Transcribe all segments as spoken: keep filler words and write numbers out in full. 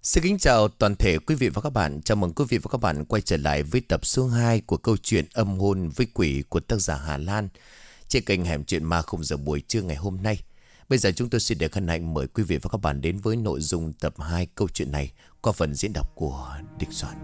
Xin kính chào toàn thể quý vị và các bạn. Chào mừng quý vị và các bạn quay trở lại với tập số hai của câu chuyện Âm hồn với quỷ của tác giả Hà Lan trên kênh Hẻm Chuyện Ma khung giờ buổi trưa ngày hôm nay. Bây giờ chúng tôi xin được hân hạnh mời quý vị và các bạn đến với nội dung tập hai câu chuyện này qua phần diễn đọc của Địch Soạn.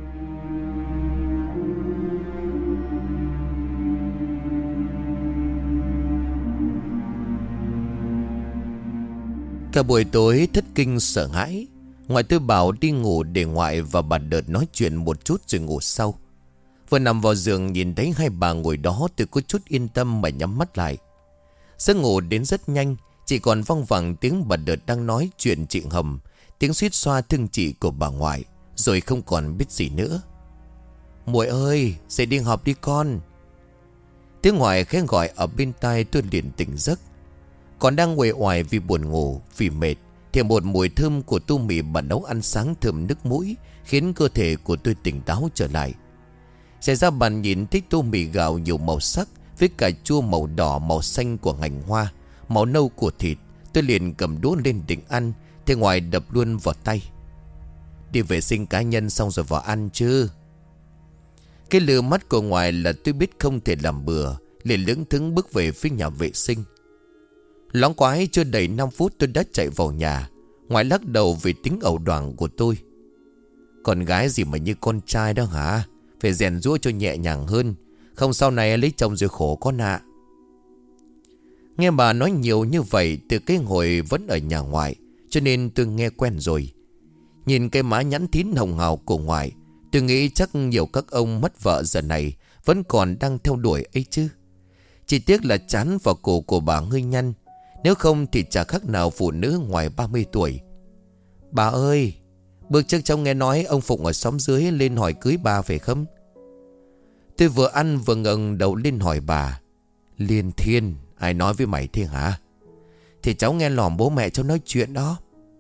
Cả buổi tối thất kinh sợ hãi. Ngoại tôi bảo đi ngủ để ngoại và bà Đợt nói chuyện một chút rồi ngủ sau. Vừa nằm vào giường nhìn thấy hai bà ngồi đó, tôi có chút yên tâm mà nhắm mắt lại. Giấc ngủ đến rất nhanh, chỉ còn văng vẳng tiếng bà Đợt đang nói chuyện chị Hầm, tiếng suýt xoa thương chị của bà ngoại, rồi không còn biết gì nữa. Muội ơi, dậy đi học đi con. Tiếng ngoại khẽ gọi ở bên tai, tôi liền tỉnh giấc. Còn đang uể oải vì buồn ngủ, vì mệt, thì một mùi thơm của tô mì bà nấu ăn sáng thơm nước mũi khiến cơ thể của tôi tỉnh táo trở lại. Xảy ra bàn nhìn thấy tô mì gạo nhiều màu sắc với cà chua màu đỏ, màu xanh của ngành hoa, màu nâu của thịt. Tôi liền cầm đũa lên định ăn thì ngoài đập luôn vào tay. Đi vệ sinh cá nhân xong rồi vào ăn chứ. Cái lừa mắt của ngoài là tôi biết không thể làm bừa, liền lững thững bước về phía nhà vệ sinh. Loáng quái chưa đầy năm phút tôi đã chạy vào nhà. Ngoại lắc đầu vì tính ẩu đoảng của tôi. Con gái gì mà như con trai đó hả? Phải rèn giũa cho nhẹ nhàng hơn, không sau này lấy chồng rồi khổ con ạ. Nghe bà nói nhiều như vậy từ cái hồi vẫn ở nhà ngoại, cho nên tôi nghe quen rồi. Nhìn cái má nhẵn thín hồng hào của ngoại, tôi nghĩ chắc nhiều các ông mất vợ giờ này vẫn còn đang theo đuổi ấy chứ. Chỉ tiếc là chán vào cổ của bà hơi nhăn. Nếu không thì chả khác nào phụ nữ ngoài ba mươi tuổi. Bà ơi, bước trước trong nghe nói ông Phụng ở xóm dưới lên hỏi cưới bà phải không? Tôi vừa ăn vừa ngẩng đầu lên hỏi bà. Liên Thiên, ai nói với mày thế hả? Thì cháu nghe lỏm bố mẹ cháu nói chuyện đó.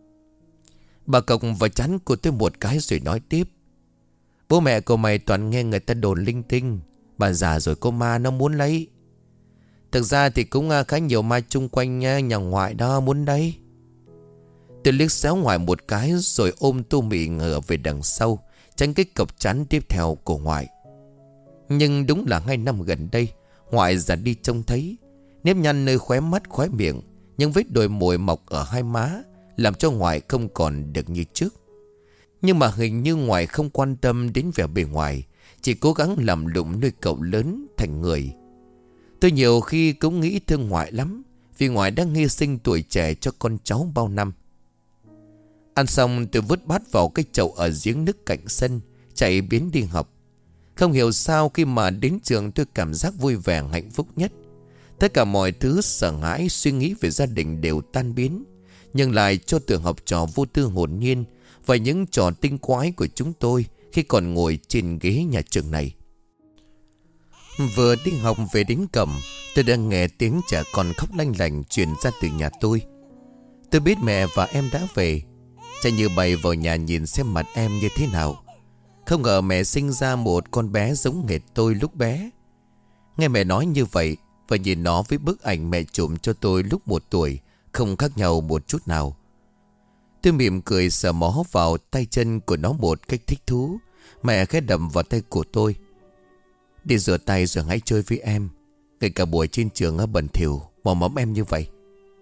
Bà cộc vào chán của tôi một cái rồi nói tiếp. Bố mẹ của mày toàn nghe người ta đồn linh tinh. Bà già rồi cô ma nó muốn lấy. Thực ra thì cũng khá nhiều ma chung quanh nhà ngoại đó muốn đấy. Tôi liếc xéo ngoài một cái rồi ôm tô mì ngửa về đằng sau, tránh cái cọc chắn tiếp theo của ngoại. Nhưng đúng là hai năm gần đây, ngoại già đi trông thấy. Nếp nhăn nơi khóe mắt khóe miệng, nhưng vết đồi mồi mọc ở hai má làm cho ngoại không còn được như trước. Nhưng mà hình như ngoại không quan tâm đến vẻ bề ngoài, chỉ cố gắng làm lụng nuôi cậu lớn thành người. Tôi nhiều khi cũng nghĩ thương ngoại lắm, vì ngoại đang hy sinh tuổi trẻ cho con cháu bao năm. Ăn xong tôi vứt bát vào cái chậu ở giếng nước cạnh sân, chạy biến đi học. Không hiểu sao khi mà đến trường tôi cảm giác vui vẻ hạnh phúc nhất. Tất cả mọi thứ sợ hãi, suy nghĩ về gia đình đều tan biến, nhưng lại cho tưởng học trò vô tư hồn nhiên và những trò tinh quái của chúng tôi khi còn ngồi trên ghế nhà trường này. Vừa đi học về đến cổng, tôi đang nghe tiếng trẻ con khóc lanh lành truyền ra từ nhà tôi. Tôi biết mẹ và em đã về, chạy như bay vào nhà nhìn xem mặt em như thế nào. Không ngờ mẹ sinh ra một con bé giống hệt tôi lúc bé. Nghe mẹ nói như vậy và nhìn nó với bức ảnh mẹ chụp cho tôi lúc một tuổi, không khác nhau một chút nào. Tôi mỉm cười sờ mó vào tay chân của nó một cách thích thú. Mẹ khẽ đầm vào tay của tôi. Đi rửa tay rồi hãy chơi với em. Ngay cả buổi trên trường ở bẩn thỉu mò mẫm em như vậy.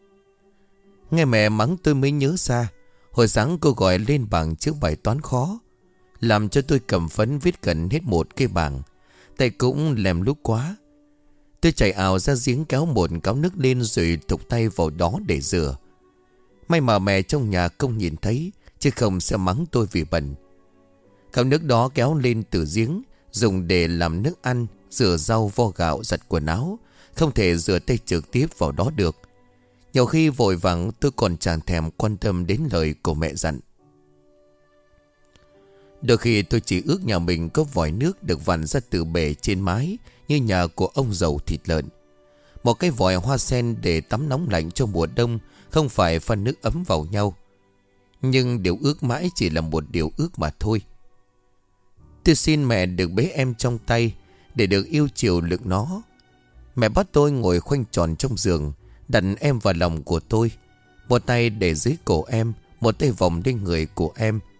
Nghe mẹ mắng tôi mới nhớ ra hồi sáng cô gọi lên bảng chữ bài toán khó, làm cho tôi cầm phấn viết gần hết một cái bảng. Tay cũng lem lút quá. Tôi chạy ào ra giếng kéo một cáo nước lên rồi thục tay vào đó để rửa. May mà mẹ trong nhà không nhìn thấy, chứ không sẽ mắng tôi vì bẩn. Cáo nước đó kéo lên từ giếng, dùng để làm nước ăn, rửa rau, vo gạo, giặt quần áo. Không thể rửa tay trực tiếp vào đó được. Nhiều khi vội vàng tôi còn chẳng thèm quan tâm đến lời của mẹ dặn. Đôi khi tôi chỉ ước nhà mình có vòi nước được vặn ra từ bể trên mái như nhà của ông giàu thịt lợn. Một cái vòi hoa sen để tắm nóng lạnh cho mùa đông, không phải pha nước ấm vào nhau. Nhưng điều ước mãi chỉ là một điều ước mà thôi. Tôi xin mẹ được bế em trong tay để được yêu chiều lực nó. Mẹ bắt tôi ngồi khoanh tròn trong giường, đặt em vào lòng của tôi. Một tay để dưới cổ em, một tay vòng lên người của em,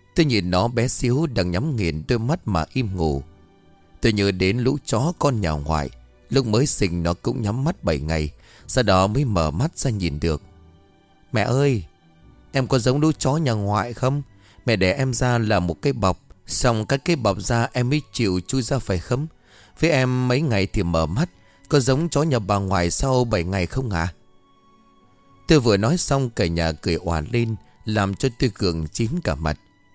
Tôi nhìn nó bé xíu đang nhắm nghiền đôi mắt mà im ngủ. Tôi nhớ đến lũ chó con nhà ngoại. Lúc mới sinh nó cũng nhắm mắt bảy ngày, sau đó mới mở mắt ra nhìn được. Mẹ ơi, em có giống lũ chó nhà ngoại không? Mẹ để em ra là một cái bọc, xong các cái bọc ra em mới chịu chui ra phải không? Với em mấy ngày thì mở mắt, có giống chó nhà bà ngoại sau bảy ngày không hả? Tôi vừa nói xong cả nhà cười òa lên, làm cho tôi gượng chín cả mặt.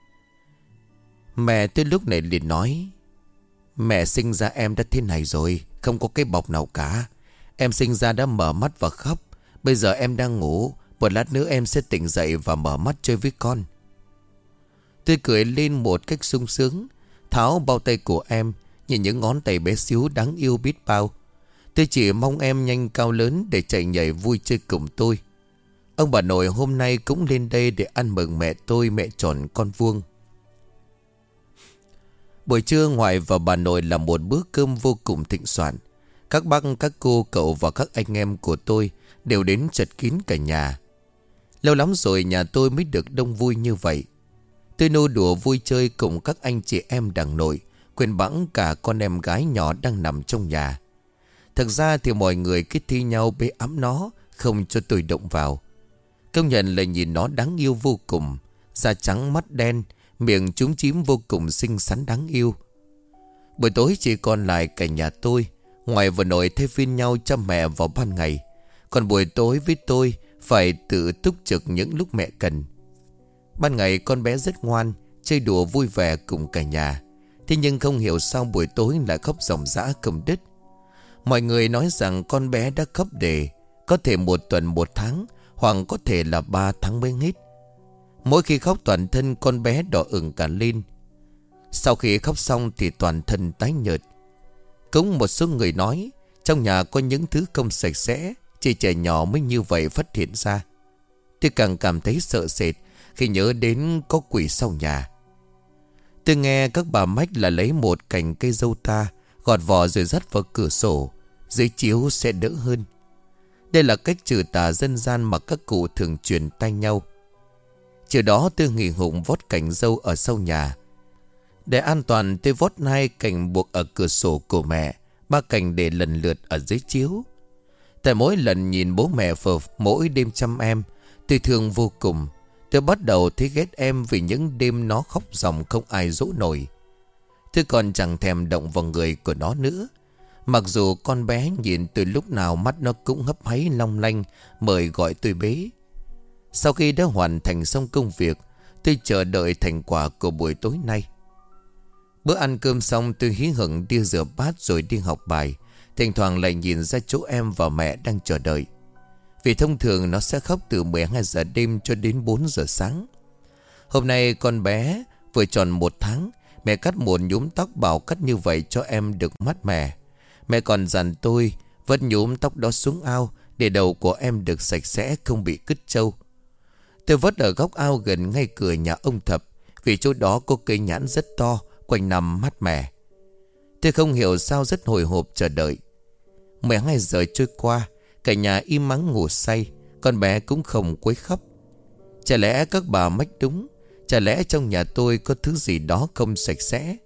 Mẹ tôi lúc này liền nói: Mẹ sinh ra em đã thế này rồi, không có cái bọc nào cả. Em sinh ra đã mở mắt và khóc. Bây giờ em đang ngủ, một lát nữa em sẽ tỉnh dậy và mở mắt chơi với con. Tôi cười lên một cách sung sướng, tháo bao tay của em, nhìn những ngón tay bé xíu đáng yêu biết bao. Tôi chỉ mong em nhanh cao lớn để chạy nhảy vui chơi cùng tôi. Ông bà nội hôm nay cũng lên đây để ăn mừng mẹ tôi, mẹ tròn con vuông. Buổi trưa ngoại và bà nội làm một bữa cơm vô cùng thịnh soạn. Các bác, các cô, cậu và các anh em của tôi đều đến chật kín cả nhà. Lâu lắm rồi nhà tôi mới được đông vui như vậy. Tôi nô đùa vui chơi cùng các anh chị em đằng nội, quên bẵng cả con em gái nhỏ đang nằm trong nhà. Thực ra thì mọi người cứ thi nhau bế ẵm nó, không cho tôi động vào. Công nhận là nhìn nó đáng yêu vô cùng. Da trắng mắt đen, miệng chúm chím vô cùng xinh xắn đáng yêu. Buổi tối chỉ còn lại cả nhà tôi. Ngoại và nội thay phiên nhau chăm mẹ vào ban ngày, còn buổi tối với tôi phải tự túc trực những lúc mẹ cần. Ban ngày con bé rất ngoan, chơi đùa vui vẻ cùng cả nhà. Thế nhưng không hiểu sao buổi tối lại khóc ròng rã không đứt. Mọi người nói rằng con bé đã khóc để có thể một tuần một tháng, hoặc có thể là ba tháng mới hết. Mỗi khi khóc toàn thân con bé đỏ ửng cả lên. Sau khi khóc xong thì toàn thân tái nhợt. Cũng một số người nói trong nhà có những thứ không sạch sẽ, chỉ trẻ nhỏ mới như vậy phát hiện ra. Tôi càng cảm thấy sợ sệt khi nhớ đến có quỷ sau nhà. Tôi nghe các bà mách là lấy một cành cây dâu ta, gọt vỏ rồi dắt vào cửa sổ, dưới chiếu sẽ đỡ hơn. Đây là cách trừ tà dân gian mà các cụ thường truyền tay nhau. Chiều đó tôi nghỉ hụng vót cành dâu ở sau nhà. Để an toàn tôi vót hai cành buộc ở cửa sổ của mẹ, ba cành để lần lượt ở dưới chiếu. Tại mỗi lần nhìn bố mẹ phờ mỗi đêm chăm em, tôi thương vô cùng. Tôi bắt đầu thấy ghét em vì những đêm nó khóc ròng không ai dỗ nổi. Tôi còn chẳng thèm động vào người của nó nữa. Mặc dù con bé nhìn từ lúc nào mắt nó cũng hấp háy long lanh, mời gọi tôi bế. Sau khi đã hoàn thành xong công việc, tôi chờ đợi thành quả của buổi tối nay. Bữa ăn cơm xong tôi hí hửng đi rửa bát rồi đi học bài. Thỉnh thoảng lại nhìn ra chỗ em và mẹ đang chờ đợi. Vì thông thường nó sẽ khóc từ mười hai giờ đêm cho đến bốn giờ sáng. Hôm nay con bé vừa tròn một tháng. Mẹ cắt một nhúm tóc bảo cắt như vậy cho em được mát mẻ. Mẹ còn dặn tôi vớt nhúm tóc đó xuống ao để đầu của em được sạch sẽ, không bị cứt trâu. Tôi vớt ở góc ao gần ngay cửa nhà ông Thập, vì chỗ đó có cây nhãn rất to, quanh năm mát mẻ. Tôi không hiểu sao rất hồi hộp chờ đợi. mười hai giờ trôi qua, cả nhà im mắng ngủ say, con bé cũng không quấy khóc. Chả lẽ các bà mách đúng? Chả lẽ trong nhà tôi có thứ gì đó không sạch sẽ?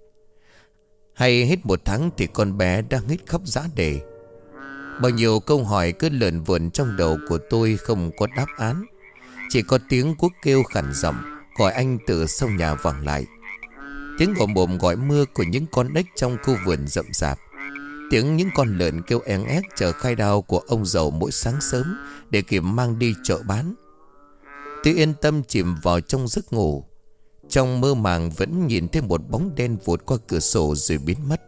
Hay hết một tháng thì con bé đang hết khóc rã rời? Bao nhiêu câu hỏi cứ lượn vượn trong đầu của tôi không có đáp án. Chỉ có tiếng cuốc kêu khản giọng gọi anh từ sau nhà vẳng lại. Tiếng gồm bồm gọi mưa của những con ếch trong khu vườn rậm rạp. Tiếng những con lợn kêu éng ép chờ khai đao của ông giàu mỗi sáng sớm để kịp mang đi chợ bán. Tôi yên tâm chìm vào trong giấc ngủ. Trong mơ màng vẫn nhìn thấy một bóng đen vụt qua cửa sổ rồi biến mất.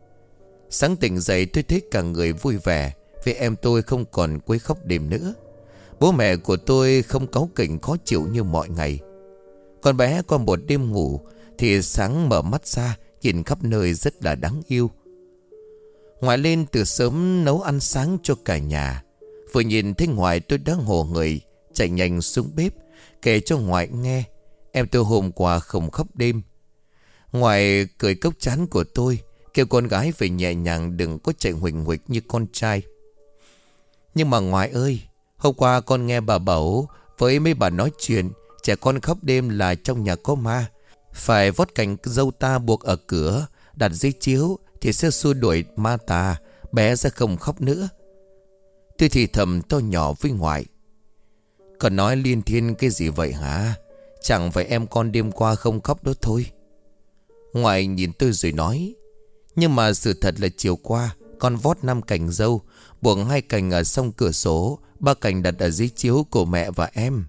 Sáng tỉnh dậy tôi thấy cả người vui vẻ vì em tôi không còn quấy khóc đêm nữa. Bố mẹ của tôi không cáu kỉnh khó chịu như mọi ngày. Con bé qua một đêm ngủ thì sáng mở mắt ra nhìn khắp nơi rất là đáng yêu. Ngoại lên từ sớm nấu ăn sáng cho cả nhà. Vừa nhìn thấy ngoại tôi đã hồ người chạy nhanh xuống bếp kể cho ngoại nghe em tôi hôm qua không khóc đêm. Ngoại cười cốc chán của tôi, kêu con gái phải nhẹ nhàng, đừng có chạy huỳnh huỳnh như con trai. Nhưng mà ngoại ơi, hôm qua con nghe bà Bảo với mấy bà nói chuyện trẻ con khóc đêm là trong nhà có ma. Phải vót cành dâu ta buộc ở cửa, đặt dưới chiếu, thì sẽ xua đuổi ma tà, bé sẽ không khóc nữa. Tôi thì thầm to nhỏ với ngoại. Còn nói liên thiên cái gì vậy hả? Chẳng phải em con đêm qua không khóc đó thôi. Ngoại nhìn tôi rồi nói. Nhưng mà sự thật là chiều qua con vót năm cành dâu, buộc hai cành ở song cửa sổ, ba cành đặt ở dưới chiếu của mẹ và em.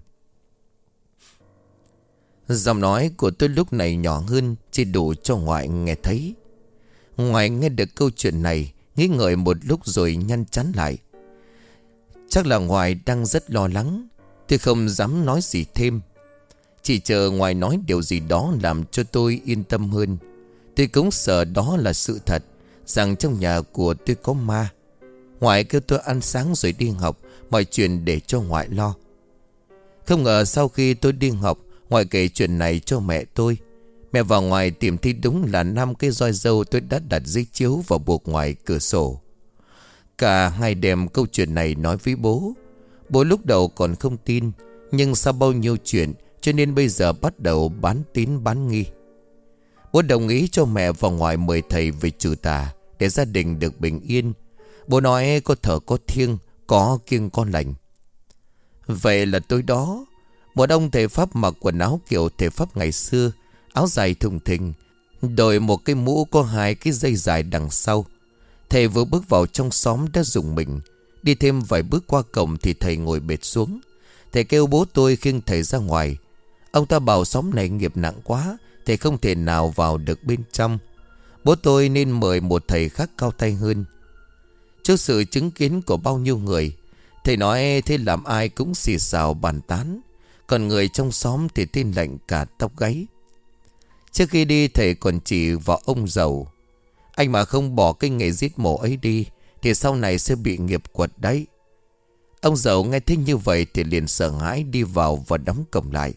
Giọng nói của tôi lúc này nhỏ hơn, chỉ đủ cho ngoại nghe thấy. Ngoại nghe được câu chuyện này, nghĩ ngợi một lúc rồi nhăn chán lại. Chắc là ngoại đang rất lo lắng. Tôi không dám nói gì thêm, chỉ chờ ngoại nói điều gì đó làm cho tôi yên tâm hơn. Tôi cũng sợ đó là sự thật, rằng trong nhà của tôi có ma. Ngoại kêu tôi ăn sáng rồi đi học, mọi chuyện để cho ngoại lo. Không ngờ sau khi tôi đi học, ngoại kể chuyện này cho mẹ tôi. Mẹ vào ngoài tìm thấy đúng là năm cái roi dâu tôi đã đặt dưới chiếu và buộc ngoài cửa sổ. Cả hai đem câu chuyện này nói với bố. Bố lúc đầu còn không tin, nhưng sau bao nhiêu chuyện cho nên bây giờ bắt đầu bán tín bán nghi. Bố đồng ý cho mẹ vào ngoài mời thầy về trừ tà, để gia đình được bình yên. Bố nói có thờ có thiêng, có kiêng có lành. Vậy là tối đó, một ông thầy Pháp mặc quần áo kiểu thầy Pháp ngày xưa, áo dài thùng thình, đội một cái mũ có hai cái dây dài đằng sau. Thầy vừa bước vào trong xóm đã rùng mình. Đi thêm vài bước qua cổng thì thầy ngồi bệt xuống. Thầy kêu bố tôi khiêng thầy ra ngoài. Ông ta bảo xóm này nghiệp nặng quá, thầy không thể nào vào được bên trong. Bố tôi nên mời một thầy khác cao tay hơn. Trước sự chứng kiến của bao nhiêu người, thầy nói thế làm ai cũng xì xào bàn tán. Còn người trong xóm thì tin lạnh cả tóc gáy. Trước khi đi thầy còn chỉ vào ông giàu. Anh mà không bỏ cái nghề giết mổ ấy đi thì sau này sẽ bị nghiệp quật đấy. Ông giàu nghe thấy như vậy thì liền sợ hãi đi vào và đóng cổng lại.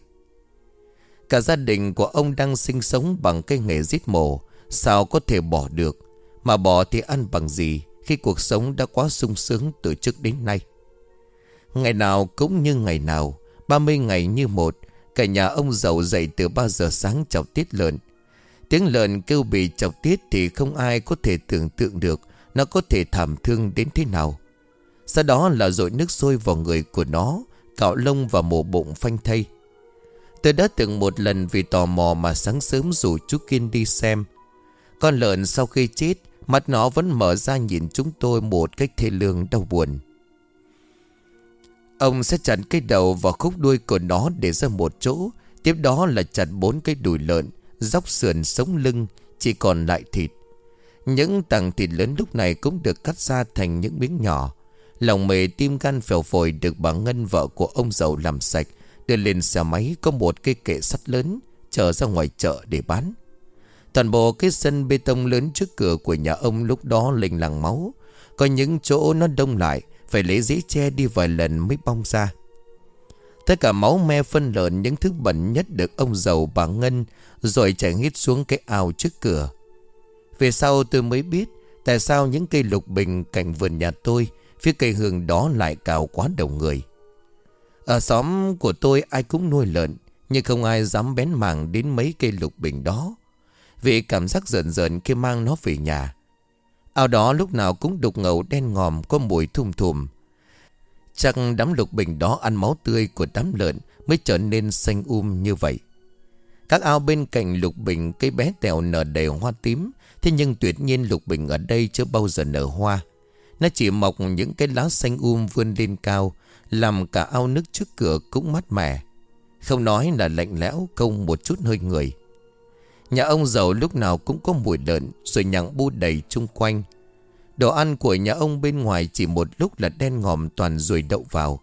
Cả gia đình của ông đang sinh sống bằng cái nghề giết mổ, sao có thể bỏ được. Mà bỏ thì ăn bằng gì khi cuộc sống đã quá sung sướng từ trước đến nay. Ngày nào cũng như ngày nào, ba mươi ngày như một, cả nhà ông giàu dậy từ ba giờ sáng chọc tiết lợn. Tiếng lợn kêu bị chọc tiết thì không ai có thể tưởng tượng được nó có thể thảm thương đến thế nào. Sau đó là dội nước sôi vào người của nó, cạo lông và mổ bụng phanh thây. Tôi đã từng một lần vì tò mò mà sáng sớm rủ chú Kiên đi xem. Con lợn sau khi chết, mắt nó vẫn mở ra nhìn chúng tôi một cách thê lương đau buồn. Ông sẽ chặt cái đầu và khúc đuôi của nó để ra một chỗ. Tiếp đó là chặt bốn cái đùi lợn, dóc sườn sống lưng, chỉ còn lại thịt. Những tảng thịt lớn lúc này cũng được cắt ra thành những miếng nhỏ. Lòng mề tim gan phèo phổi được bà Ngân, vợ của ông giàu, làm sạch, đưa lên xe máy có một cái kệ sắt lớn chở ra ngoài chợ để bán. Toàn bộ cái sân bê tông lớn trước cửa của nhà ông lúc đó lênh làng máu. Có những chỗ nó đông lại, phải lấy giấy che đi vài lần mới bong ra. Tất cả máu me phân lợn, những thứ bẩn nhất được ông giàu, bà Ngân rồi chảy hết xuống cái ao trước cửa. Về sau tôi mới biết tại sao những cây lục bình cạnh vườn nhà tôi, phía cây hương đó lại cào quá đầu người. Ở xóm của tôi ai cũng nuôi lợn, nhưng không ai dám bén mảng đến mấy cây lục bình đó, vì cảm giác rợn rợn khi mang nó về nhà. Ao đó lúc nào cũng đục ngầu đen ngòm, có mùi thum thùm. Chắc đám lục bình đó ăn máu tươi của đám lợn mới trở nên xanh um như vậy. Các ao bên cạnh lục bình, cây bé tẹo nở đầy hoa tím. Thế nhưng tuyệt nhiên lục bình ở đây chưa bao giờ nở hoa. Nó chỉ mọc những cái lá xanh um vươn lên cao, làm cả ao nước trước cửa cũng mát mẻ, không nói là lạnh lẽo, không một chút hơi người. Nhà ông giàu lúc nào cũng có mùi lợn, rồi nhặng bu đầy chung quanh. Đồ ăn của nhà ông bên ngoài chỉ một lúc là đen ngòm toàn ruồi đậu vào.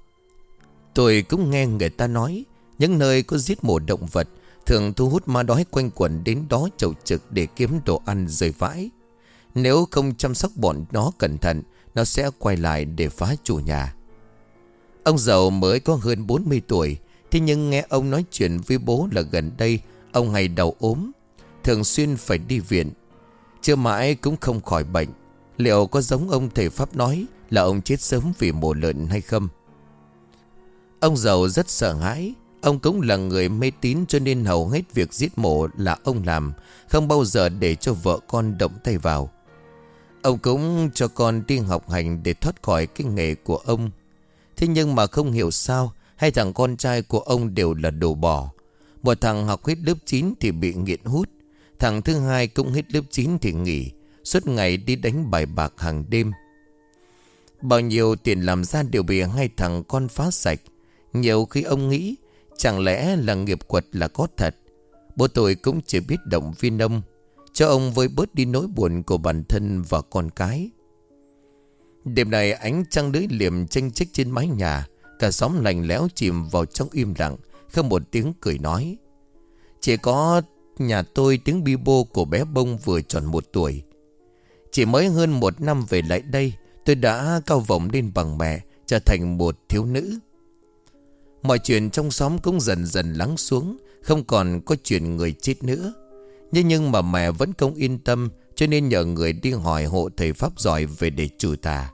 Tôi cũng nghe người ta nói, những nơi có giết mổ động vật thường thu hút ma đói quanh quẩn đến đó chầu trực để kiếm đồ ăn rơi vãi. Nếu không chăm sóc bọn nó cẩn thận, nó sẽ quay lại để phá chủ nhà. Ông giàu mới có hơn bốn mươi tuổi, thế nhưng nghe ông nói chuyện với bố là gần đây ông hay đau ốm, thường xuyên phải đi viện, chưa mãi cũng không khỏi bệnh. Liệu có giống ông thầy Pháp nói là ông chết sớm vì mổ lợn hay không? Ông giàu rất sợ hãi. Ông cũng là người mê tín, cho nên hầu hết việc giết mổ là ông làm, không bao giờ để cho vợ con động tay vào. Ông cũng cho con đi học hành để thoát khỏi cái nghề của ông. Thế nhưng mà không hiểu sao hai thằng con trai của ông đều là đồ bỏ. Một thằng học hết lớp chín thì bị nghiện hút. Thằng thứ hai cũng hết lớp chín thì nghỉ, suốt ngày đi đánh bài bạc hàng đêm. Bao nhiêu tiền làm ra đều bị hai thằng con phá sạch. Nhiều khi ông nghĩ chẳng lẽ là nghiệp quật là có thật. Bố tôi cũng chỉ biết động viên ông, cho ông vơi bớt đi nỗi buồn của bản thân và con cái. Đêm này ánh trăng lưỡi liềm chênh chích trên mái nhà. Cả xóm lạnh lẽo chìm vào trong im lặng, không một tiếng cười nói. Chỉ có nhà tôi tiếng bi bô của bé Bông vừa tròn một tuổi. Chỉ mới hơn một năm về lại đây, tôi đã cao vọng lên bằng mẹ, trở thành một thiếu nữ. Mọi chuyện trong xóm cũng dần dần lắng xuống, không còn có chuyện người chết nữa. Nhưng nhưng mà mẹ vẫn không yên tâm, cho nên nhờ người đi hỏi hộ thầy pháp giỏi về để trừ tà.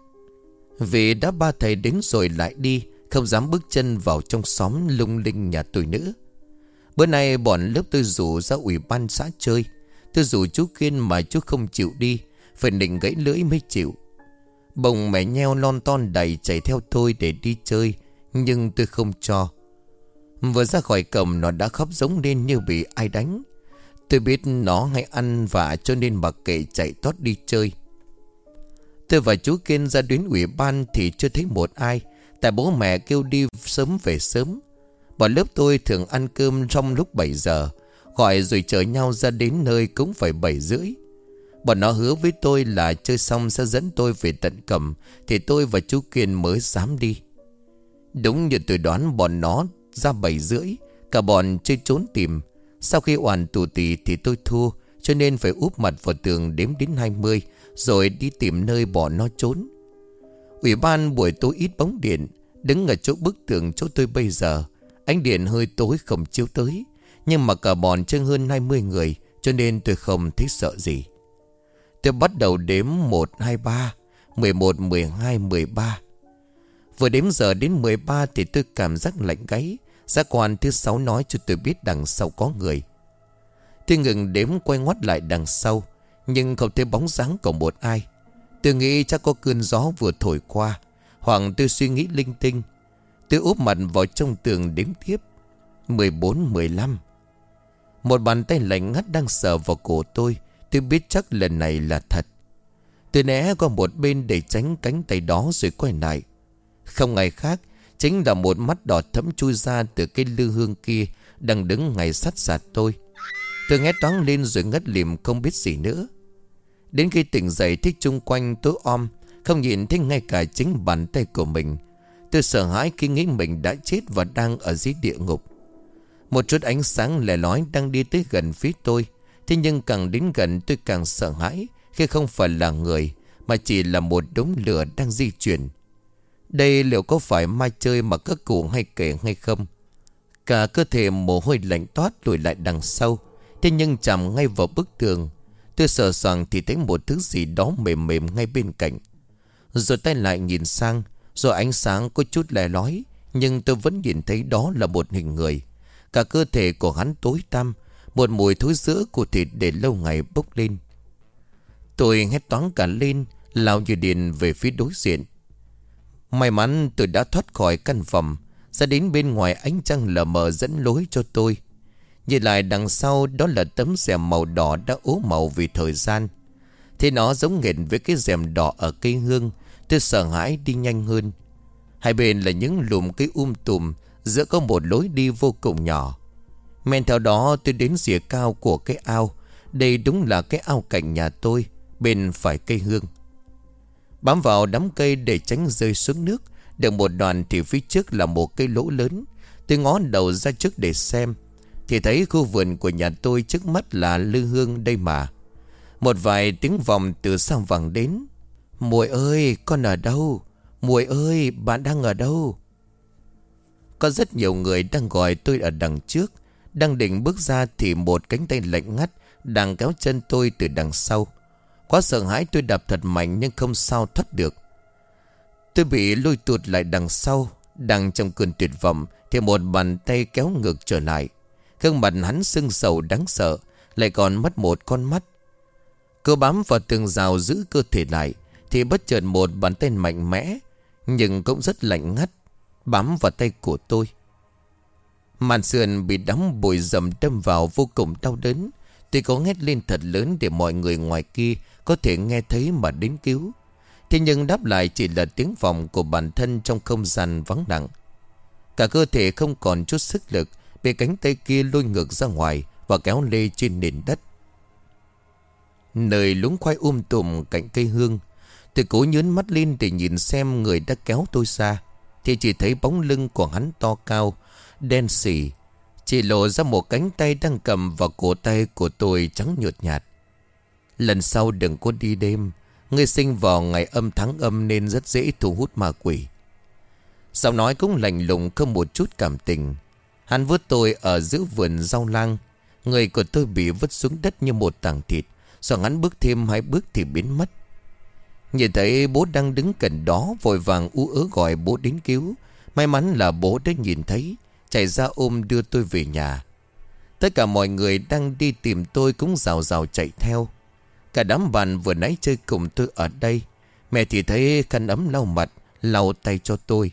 Vì đã ba thầy đến rồi lại đi, không dám bước chân vào trong xóm lung linh nhà tôi nữa. Bữa nay bọn lớp tôi rủ ra ủy ban xã chơi. Tôi rủ chú Kiên mà chú không chịu đi, phải định gãy lưỡi mới chịu. Bồng mẹ nheo lon ton đầy chạy theo tôi để đi chơi, nhưng tôi không cho. Vừa ra khỏi cổng nó đã khóc giống lên như bị ai đánh. Tôi biết nó hay ăn vạ cho nên mặc kệ chạy tót đi chơi. Tôi và chú Kiên ra đến ủy ban thì chưa thấy một ai, tại bố mẹ kêu đi sớm về sớm. Bọn lớp tôi thường ăn cơm trong lúc bảy giờ, gọi rồi chở nhau ra đến nơi cũng phải bảy rưỡi. Bọn nó hứa với tôi là chơi xong sẽ dẫn tôi về tận Cẩm, thì tôi và chú Kiên mới dám đi. Đúng như tôi đoán, bọn nó ra bảy rưỡi, cả bọn chơi trốn tìm. Sau khi oàn tù tì thì tôi thua, cho nên phải úp mặt vào tường đếm đến hai mươi, rồi đi tìm nơi bọn nó trốn. Ủy ban buổi tối ít bóng điện, đứng ở chỗ bức tường chỗ tôi bây giờ. Ánh điện hơi tối không chiếu tới, nhưng mà cả bọn trên hơn hai mươi người, cho nên tôi không thấy sợ gì. Tôi bắt đầu đếm một, hai, ba, mười một, mười hai, mười ba. Vừa đếm giờ đến mười ba thì tôi cảm giác lạnh gáy. Giác quan thứ sáu nói cho tôi biết đằng sau có người. Tôi ngừng đếm quay ngoắt lại đằng sau, nhưng không thấy bóng dáng của một ai. Tôi nghĩ chắc có cơn gió vừa thổi qua, hoặc tôi suy nghĩ linh tinh. Tôi úp mặt vào trong tường đếm tiếp. Mười bốn, mười lăm. Một bàn tay lạnh ngắt đang sờ vào cổ tôi. Tôi biết chắc lần này là thật. Tôi né qua một bên để tránh cánh tay đó rồi quay lại. Không ai khác, chính là một mắt đỏ thẫm chui ra từ cái lư hương kia, đang đứng ngay sát sạt tôi. Tôi nghe toáng lên rồi ngất lịm không biết gì nữa. Đến khi tỉnh dậy thấy chung quanh tối om, không nhìn thấy ngay cả chính bàn tay của mình. Tôi sợ hãi khi nghĩ mình đã chết và đang ở dưới địa ngục. Một chút ánh sáng lẻ lói đang đi tới gần phía tôi. Thế nhưng càng đến gần tôi càng sợ hãi, khi không phải là người, mà chỉ là một đống lửa đang di chuyển. Đây liệu có phải ma chơi mà các cụ hay kể hay không? Cả cơ thể mồ hôi lạnh toát lùi lại đằng sau. Thế nhưng chạm ngay vào bức tường. Tôi sờ soạng thì thấy một thứ gì đó mềm mềm ngay bên cạnh. Rồi tay lại nhìn sang, rồi ánh sáng có chút lẻ lói, nhưng tôi vẫn nhìn thấy đó là một hình người. Cả cơ thể của hắn tối tăm, một mùi thối rữa của thịt để lâu ngày bốc lên. Tôi hét toáng cả lên, lao như điện về phía đối diện. May mắn tôi đã thoát khỏi căn phòng, ra đến bên ngoài ánh trăng lờ mờ dẫn lối cho tôi. Nhìn lại đằng sau, đó là tấm rèm màu đỏ đã ố màu vì thời gian. Thế nó giống nghệt với cái rèm đỏ ở cây hương. Tôi sợ hãi đi nhanh hơn. Hai bên là những lùm cây um tùm, giữa có một lối đi vô cùng nhỏ. Men theo đó tôi đến rìa cao của cái ao. Đây đúng là cái ao cạnh nhà tôi, bên phải cây hương. Bám vào đám cây để tránh rơi xuống nước. Được một đoạn thì phía trước là một cây lỗ lớn. Tôi ngó đầu ra trước để xem, thì thấy khu vườn của nhà tôi trước mắt là lư hương đây mà. Một vài tiếng vọng từ sau vẳng đến. Muội ơi, con ở đâu? Muội ơi, bạn đang ở đâu? Có rất nhiều người đang gọi tôi ở đằng trước. Đang định bước ra thì một cánh tay lạnh ngắt đang kéo chân tôi từ đằng sau. Quá sợ hãi tôi đạp thật mạnh nhưng không sao thoát được. Tôi bị lôi tuột lại đằng sau. Đang trong cơn tuyệt vọng thì một bàn tay kéo ngược trở lại. Gương mặt hắn sưng sầu đáng sợ, lại còn mất một con mắt. Cứ bám vào tường rào giữ cơ thể lại, thì bất chợt một bàn tay mạnh mẽ nhưng cũng rất lạnh ngắt bám vào tay của tôi. Màn sườn bị đóng bụi rậm đâm vào vô cùng đau đớn. Tôi có hét lên thật lớn để mọi người ngoài kia có thể nghe thấy mà đến cứu. Thế nhưng đáp lại chỉ là tiếng vọng của bản thân trong không gian vắng lặng. Cả cơ thể không còn chút sức lực, bị cánh tay kia lôi ngược ra ngoài và kéo lê trên nền đất. Nơi lúng khoai um tùm cạnh cây hương, tôi cố nhớn mắt lên để nhìn xem người đã kéo tôi ra. Thì chỉ thấy bóng lưng của hắn to cao, đen xỉ, chỉ lộ ra một cánh tay đang cầm vào cổ tay của tôi trắng nhợt nhạt. Lần sau đừng có đi đêm, ngươi sinh vào ngày âm tháng âm nên rất dễ thu hút ma quỷ. Giọng nói cũng lạnh lùng không một chút cảm tình. Hắn vớt tôi ở giữa vườn rau lang. Người của tôi bị vứt xuống đất như một tảng thịt. Rồi hắn bước thêm hai bước thì biến mất. Nhìn thấy bố đang đứng cạnh đó, vội vàng ú ớ gọi bố đến cứu. May mắn là bố đã nhìn thấy, chạy ra ôm đưa tôi về nhà. Tất cả mọi người đang đi tìm tôi cũng rào rào chạy theo. Cả đám bạn vừa nãy chơi cùng tôi ở đây, mẹ thì thấy khăn ấm lau mặt, lau tay cho tôi.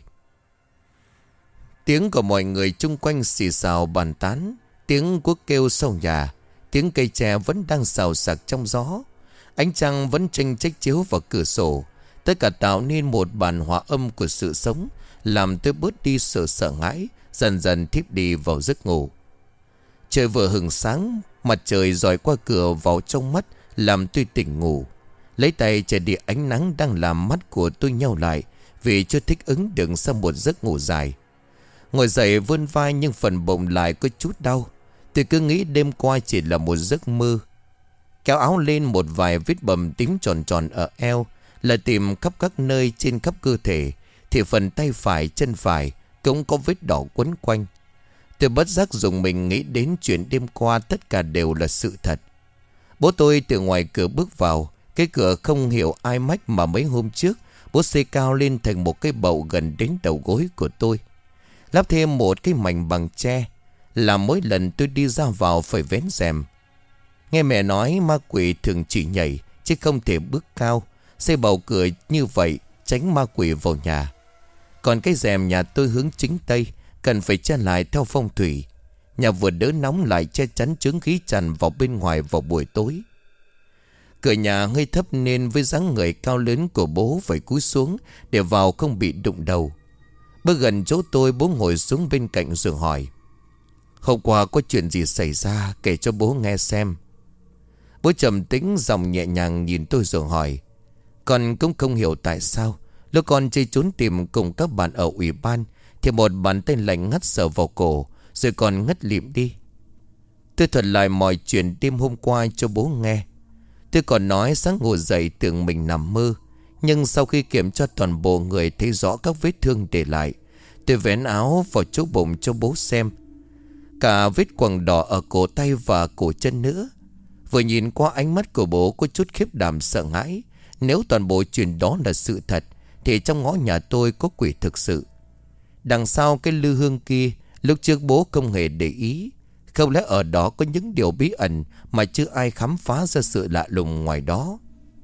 Tiếng của mọi người chung quanh xì xào bàn tán, tiếng cuốc kêu sau nhà, tiếng cây tre vẫn đang xào xạc trong gió. Ánh trăng vẫn tranh trách chiếu vào cửa sổ. Tất cả tạo nên một bản hòa âm của sự sống, làm tôi bớt đi sự sợ hãi, dần dần thiếp đi vào giấc ngủ. Trời vừa hừng sáng, mặt trời dọi qua cửa vào trong mắt, làm tôi tỉnh ngủ. Lấy tay che đi ánh nắng đang làm mắt của tôi nheo lại, vì chưa thích ứng được sau một giấc ngủ dài. Ngồi dậy vươn vai nhưng phần bụng lại có chút đau. Tôi cứ nghĩ đêm qua chỉ là một giấc mơ. Kéo áo lên, một vài vết bầm tím tròn tròn ở eo, là tìm khắp các nơi trên khắp cơ thể. Thì phần tay phải, chân phải cũng có vết đỏ quấn quanh. Tôi bất giác dùng mình nghĩ đến chuyện đêm qua tất cả đều là sự thật. Bố tôi từ ngoài cửa bước vào. Cái cửa không hiểu ai mách mà mấy hôm trước bố xây cao lên thành một cái bậu gần đến đầu gối của tôi, lắp thêm một cái mảnh bằng tre, làm mỗi lần tôi đi ra vào phải vén rèm. Nghe mẹ nói ma quỷ thường chỉ nhảy chứ không thể bước cao. Xây bầu cửa như vậy tránh ma quỷ vào nhà. Còn cái rèm nhà tôi hướng chính tây, cần phải che lại theo phong thủy. Nhà vừa đỡ nóng lại che chắn chướng khí tràn vào bên ngoài vào buổi tối. Cửa nhà hơi thấp nên với dáng người cao lớn của bố phải cúi xuống để vào không bị đụng đầu. Bước gần chỗ tôi, bố ngồi xuống bên cạnh rồi hỏi: "Hôm qua có chuyện gì xảy ra, kể cho bố nghe xem." Bố trầm tĩnh, giọng nhẹ nhàng nhìn tôi rồi hỏi: "Con cũng không hiểu tại sao lúc con chơi trốn tìm cùng các bạn ở ủy ban thì một bàn tay lạnh ngắt sờ vào cổ, rồi còn ngất lịm đi." Tôi thuật lại mọi chuyện đêm hôm qua cho bố nghe. Tôi còn nói sáng ngủ dậy tưởng mình nằm mơ, nhưng sau khi kiểm tra toàn bộ người thấy rõ các vết thương để lại. Tôi vén áo vào chỗ bụng cho bố xem, cả vết quầng đỏ ở cổ tay và cổ chân nữa. Vừa nhìn qua ánh mắt của bố có chút khiếp đảm sợ hãi. Nếu toàn bộ chuyện đó là sự thật thì trong ngõ nhà tôi có quỷ thực sự. Đằng sau cái lư hương kia, lúc trước bố không hề để ý. Không lẽ ở đó có những điều bí ẩn mà chưa ai khám phá ra sự lạ lùng ngoài đó?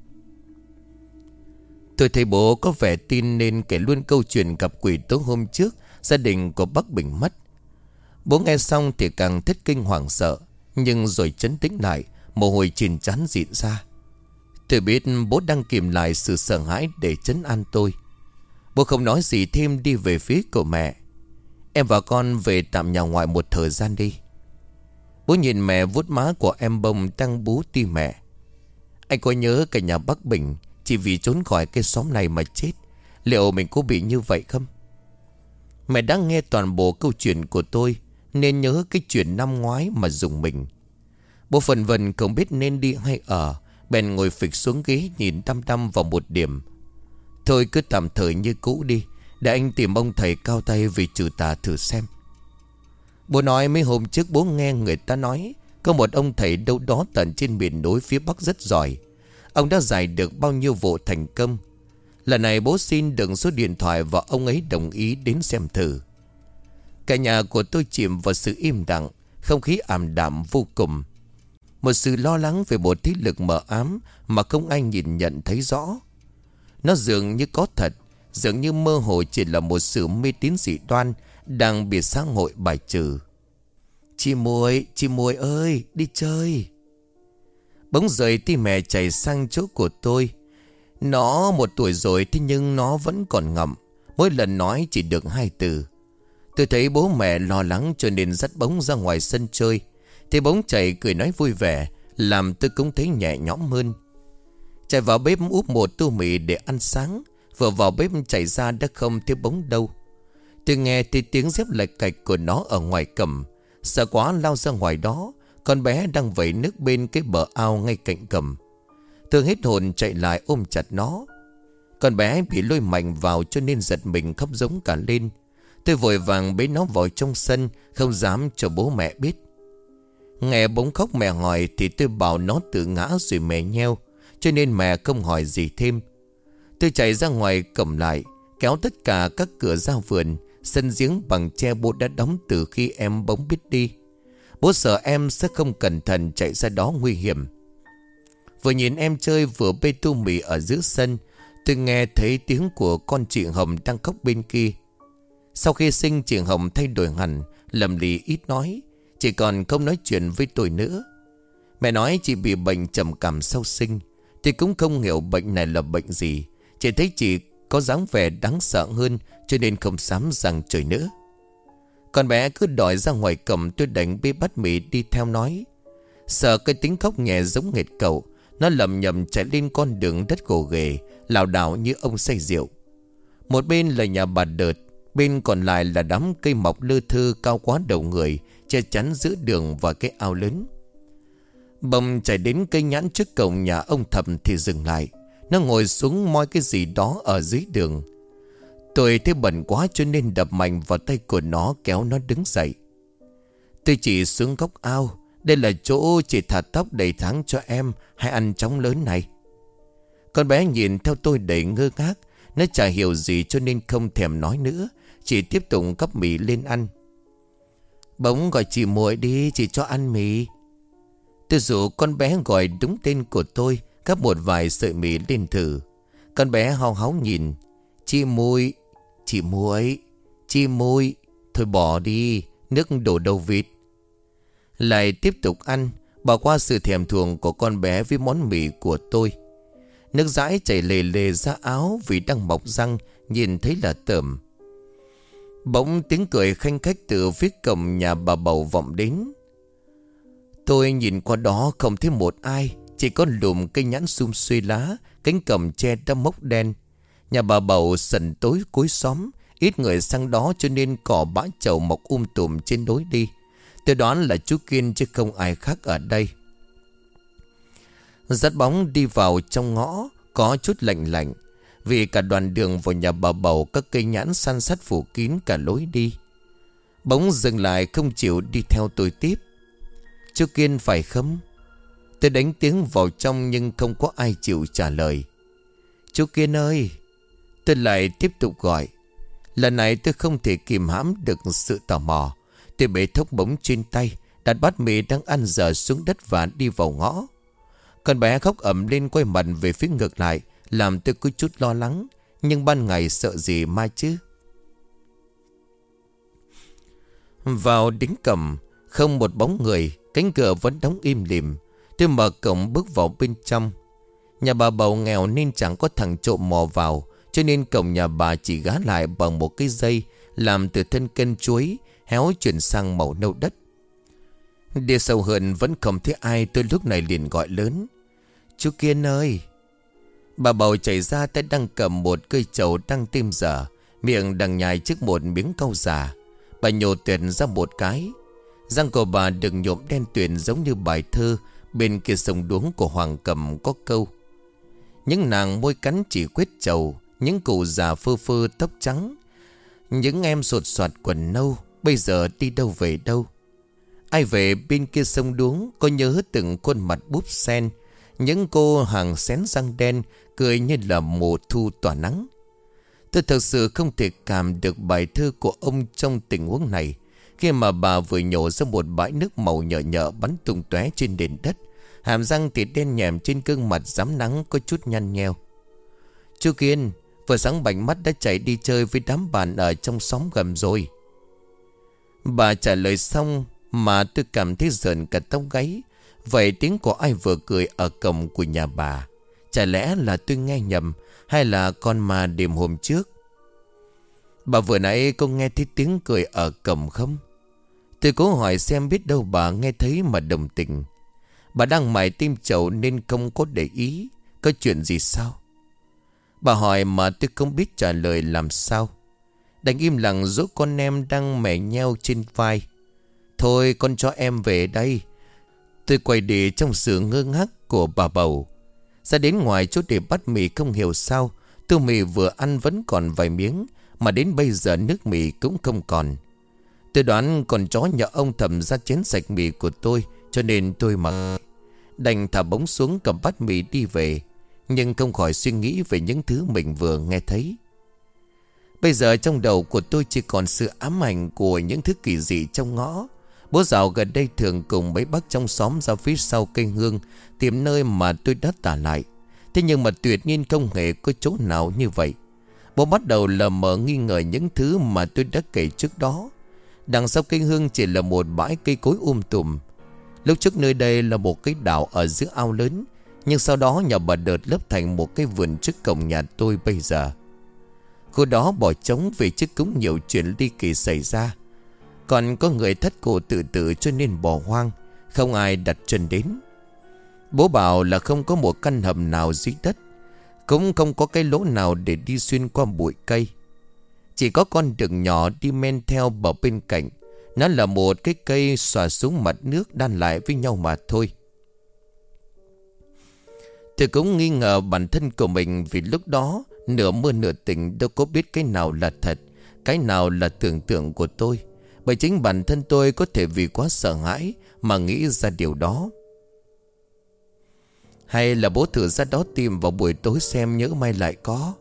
Tôi thấy bố có vẻ tin nên kể luôn câu chuyện gặp quỷ tối hôm trước gia đình của bác Bình mất. Bố nghe xong thì càng thất kinh hoảng sợ, nhưng rồi trấn tĩnh lại, mồ hôi trên trán rịn ra. Tôi biết bố đang kìm lại sự sợ hãi để trấn an tôi. Bố không nói gì thêm, đi về phía của mẹ. "Em và con về tạm nhà ngoại một thời gian đi." Bố nhìn mẹ vuốt má của em bông đang bú ti mẹ. "Anh có nhớ cả nhà bác Bình chỉ vì trốn khỏi cái xóm này mà chết, liệu mình có bị như vậy không?" Mẹ đã nghe toàn bộ câu chuyện của tôi nên nhớ cái chuyện năm ngoái mà dùng mình. Bố phần vân không biết nên đi hay ở, bèn ngồi phịch xuống ghế nhìn đăm đăm vào một điểm. "Thôi cứ tạm thời như cũ đi, để anh tìm ông thầy cao tay vì trừ tà thử xem." Bố nói mấy hôm trước bố nghe người ta nói có một ông thầy đâu đó tận trên miền núi phía Bắc rất giỏi. Ông đã giải được bao nhiêu vụ thành công. Lần này bố xin được số điện thoại và ông ấy đồng ý đến xem thử. Cả nhà của tôi chìm vào sự im lặng, không khí ảm đạm vô cùng. Một sự lo lắng về một thế lực mờ ám mà không ai nhìn nhận thấy rõ. Nó dường như có thật, dường như mơ hồ chỉ là một sự mê tín dị đoan đang bị xã hội bài trừ. Chị Muội, chị Muội ơi, đi chơi. Bỗng rời tim mẹ chạy sang chỗ của tôi. Nó một tuổi rồi thế nhưng nó vẫn còn ngậm. Mỗi lần nói chỉ được hai từ. Tôi thấy bố mẹ lo lắng cho nên dắt Bóng ra ngoài sân chơi. Thì Bóng chạy cười nói vui vẻ, làm tôi cũng thấy nhẹ nhõm hơn. Chạy vào bếp úp một tô mì để ăn sáng. Vừa vào bếp chạy ra đã không thấy Bóng đâu. Tôi nghe thấy tiếng dép lạch cạch của nó ở ngoài cầm. Sợ quá lao ra ngoài đó. Con bé đang vẩy nước bên cái bờ ao ngay cạnh cầm. Tôi hết hồn chạy lại ôm chặt nó. Con bé bị lôi mạnh vào cho nên giật mình khóc giống cả lên. Tôi vội vàng bế nó vào trong sân, không dám cho bố mẹ biết. Nghe Bóng khóc mẹ hỏi thì tôi bảo nó tự ngã rồi mẹ nheo, cho nên mẹ không hỏi gì thêm. Tôi chạy ra ngoài cầm lại, kéo tất cả các cửa ra vườn. Sân giếng bằng tre bố đã đóng từ khi em Bóng biết đi. Bố sợ em sẽ không cẩn thận chạy ra đó nguy hiểm. Vừa nhìn em chơi vừa bê tô mì ở giữa sân, tôi nghe thấy tiếng của con chị Hồng đang khóc bên kia. Sau khi sinh, chị Hồng thay đổi hẳn, lầm lì ít nói, chỉ còn không nói chuyện với tôi nữa. Mẹ nói chị bị bệnh trầm cảm sau sinh. Thì cũng không hiểu bệnh này là bệnh gì, chỉ thấy chị có dáng vẻ đáng sợ hơn, cho nên không dám rằng trời nữa. Con bé cứ đòi ra ngoài cầm, tôi đành bê bát mì đi theo nói. Sợ cái tính khóc nhẹ giống nghệt cậu, nó lầm nhầm chạy lên con đường đất gồ ghề, lảo đảo như ông say rượu. Một bên là nhà bà Đợt, bên còn lại là đám cây mọc lơ thơ cao quá đầu người, che chắn giữa đường và cái ao lớn. Bông chạy đến cây nhãn trước cổng nhà ông Thầm thì dừng lại. Nó ngồi xuống moi cái gì đó ở dưới đường. Tôi thấy bẩn quá cho nên đập mạnh vào tay của nó, kéo nó đứng dậy. Tôi chỉ xuống góc ao. Đây là chỗ chị thả tóc đầy tháng cho em, hay ăn chóng lớn này. Con bé nhìn theo tôi đầy ngơ ngác. Nó chả hiểu gì cho nên không thèm nói nữa, chỉ tiếp tục gắp mì lên ăn. Bỗng gọi chị Muội đi, chị cho ăn mì. Tôi dụ con bé gọi đúng tên của tôi, gắp một vài sợi mì lên thử. Con bé hao háo nhìn. Chị Muội, chị Muội, chị Muội, thôi bỏ đi, nước đổ đầu vịt. Lại tiếp tục ăn, bỏ qua sự thèm thuồng của con bé với món mì của tôi. Nước dãi chảy lề lề ra áo vì đang mọc răng, nhìn thấy là tởm. Bỗng tiếng cười khanh khách từ phía cổng nhà bà Bầu vọng đến. Tôi nhìn qua đó không thấy một ai, chỉ có lùm cây nhãn sum xuê lá, cánh cổng tre đã mốc đen. Nhà bà Bầu sần tối cuối xóm, ít người sang đó cho nên cỏ bã chậu mọc um tùm trên lối đi. Tôi đoán là chú Kiên chứ không ai khác ở đây. Dắt Bóng đi vào trong ngõ, có chút lạnh lạnh. Vì cả đoạn đường vào nhà bà Bầu các cây nhãn san sát phủ kín cả lối đi. Bóng dừng lại không chịu đi theo tôi tiếp. Chú Kiên phải không? Tôi đánh tiếng vào trong nhưng không có ai chịu trả lời. Chú Kiên ơi! Tôi lại tiếp tục gọi. Lần này tôi không thể kìm hãm được sự tò mò. Tôi bế thốc Bóng trên tay, đặt bát mì đang ăn dở xuống đất và đi vào ngõ. Con bé khóc ầm lên quay mặt về phía ngược lại, làm tôi có chút lo lắng. Nhưng ban ngày sợ gì mai chứ. Vào đến cổng, không một bóng người, cánh cửa vẫn đóng im lìm. Tôi mở cổng bước vào bên trong. Nhà bà Bầu nghèo nên chẳng có thằng trộm mò vào, cho nên cổng nhà bà chỉ gá lại bằng một cái dây làm từ thân cây chuối héo chuyển sang màu nâu đất. Đi sâu hơn vẫn không thấy ai, tôi lúc này liền gọi lớn. Chú Kiên ơi! Bà Bầu chạy ra, tay đang cầm một cây trầu đang tim dở, miệng đang nhai trước một miếng cau già. Bà nhổ tuyệt ra một cái. Răng của bà đừng nhộm đen tuyền giống như bài thơ bên kia sông Đuống của Hoàng Cầm có câu. Những nàng môi cắn chỉ quyết trầu, những cụ già phơ phơ tóc trắng, những em sột soạt quần nâu, bây giờ đi đâu về đâu. Ai về bên kia sông Đuống có nhớ từng khuôn mặt búp sen, những cô hàng xén răng đen cười như là mùa thu tỏa nắng. Tôi thật sự không thể cảm được bài thơ của ông trong tình huống này. Khi mà bà vừa nhổ ra một bãi nước màu nhợ nhợ bắn tung tóe trên nền đất. Hàm răng thì đen nhèm trên gương mặt rám nắng có chút nhăn nheo. Chú Kiên vừa sáng bảnh mắt đã chạy đi chơi với đám bạn ở trong xóm gần rồi. Bà trả lời xong mà tôi cảm thấy rợn cả tóc gáy. Vậy tiếng của ai vừa cười ở cổng của nhà bà? Chả lẽ là tôi nghe nhầm, hay là con ma đêm hôm trước? Bà vừa nãy có nghe thấy tiếng cười ở cổng không? Tôi cố hỏi xem biết đâu bà nghe thấy mà đồng tình. Bà đang mải tim chậu nên không có để ý. Có chuyện gì sao? Bà hỏi mà tôi không biết trả lời làm sao. Đành im lặng dỗ con em đang mẻ nheo trên vai. Thôi con cho em về đây. Tôi quay đi trong sự ngơ ngác của bà bầu. Ra đến ngoài chỗ để bắt mì không hiểu sao tô mì vừa ăn vẫn còn vài miếng, mà đến bây giờ nước mì cũng không còn. Tôi đoán con chó nhà ông Thầm ra chén sạch mì của tôi, cho nên tôi mặc đành thả bóng xuống cầm bát mì đi về. Nhưng không khỏi suy nghĩ về những thứ mình vừa nghe thấy. Bây giờ trong đầu của tôi chỉ còn sự ám ảnh của những thứ kỳ dị trong ngõ. Bố Dạo gần đây thường cùng mấy bác trong xóm ra phía sau cây hương tìm nơi mà tôi đã tả lại. Thế nhưng mà tuyệt nhiên không hề có chỗ nào như vậy. Bố bắt đầu lờ mờ nghi ngờ những thứ mà tôi đã kể trước đó. Đằng sau cây hương chỉ là một bãi cây cối um tùm. Lúc trước nơi đây là một cái đảo ở giữa ao lớn, nhưng sau đó nhà bà đợt lấp thành một cái vườn trước cổng nhà tôi bây giờ. Khu đó bỏ trống vì trước cũng nhiều chuyện ly kỳ xảy ra. Còn có người thất cổ tự tử cho nên bỏ hoang, không ai đặt chân đến. Bố bảo là không có một căn hầm nào dưới đất, cũng không có cái lỗ nào để đi xuyên qua bụi cây. Chỉ có con đường nhỏ đi men theo bờ bên cạnh. Nó là một cái cây xòa xuống mặt nước đan lại với nhau mà thôi. Tôi cũng nghi ngờ bản thân của mình, vì lúc đó nửa mơ nửa tỉnh đâu có biết cái nào là thật, cái nào là tưởng tượng của tôi. Bởi chính bản thân tôi có thể vì quá sợ hãi mà nghĩ ra điều đó. Hay là bố thử ra đó tìm vào buổi tối xem nhớ may lại có.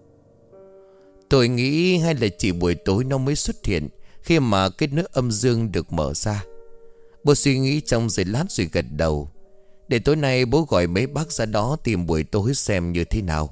Tôi nghĩ hay là chỉ buổi tối nó mới xuất hiện, khi mà cái nước âm dương được mở ra. Bố suy nghĩ trong giây lát rồi gật đầu. Để tối nay bố gọi mấy bác ra đó tìm buổi tối xem như thế nào.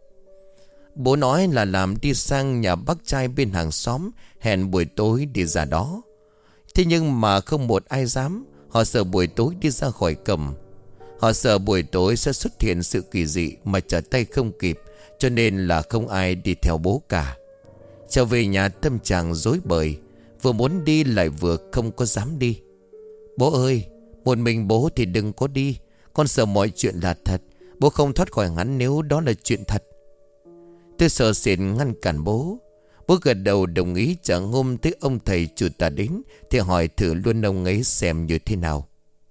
Bố nói là làm đi sang nhà bác trai bên hàng xóm, hẹn buổi tối đi ra đó. Thế nhưng mà không một ai dám. Họ sợ buổi tối đi ra khỏi cổng. Họ sợ buổi tối sẽ xuất hiện sự kỳ dị mà trở tay không kịp, cho nên là không ai đi theo bố cả. Trở về nhà tâm trạng rối bời, vừa muốn đi lại vừa không có dám đi. Bố ơi, một mình bố thì đừng có đi. Con sợ mọi chuyện là thật. Bố không thoát khỏi hắn nếu đó là chuyện thật. Tôi sợ sệt ngăn cản bố. Bố gật đầu đồng ý. Chẳng hôm tới ông thầy chủ tả đến thì hỏi thử luôn ông ấy xem như thế nào.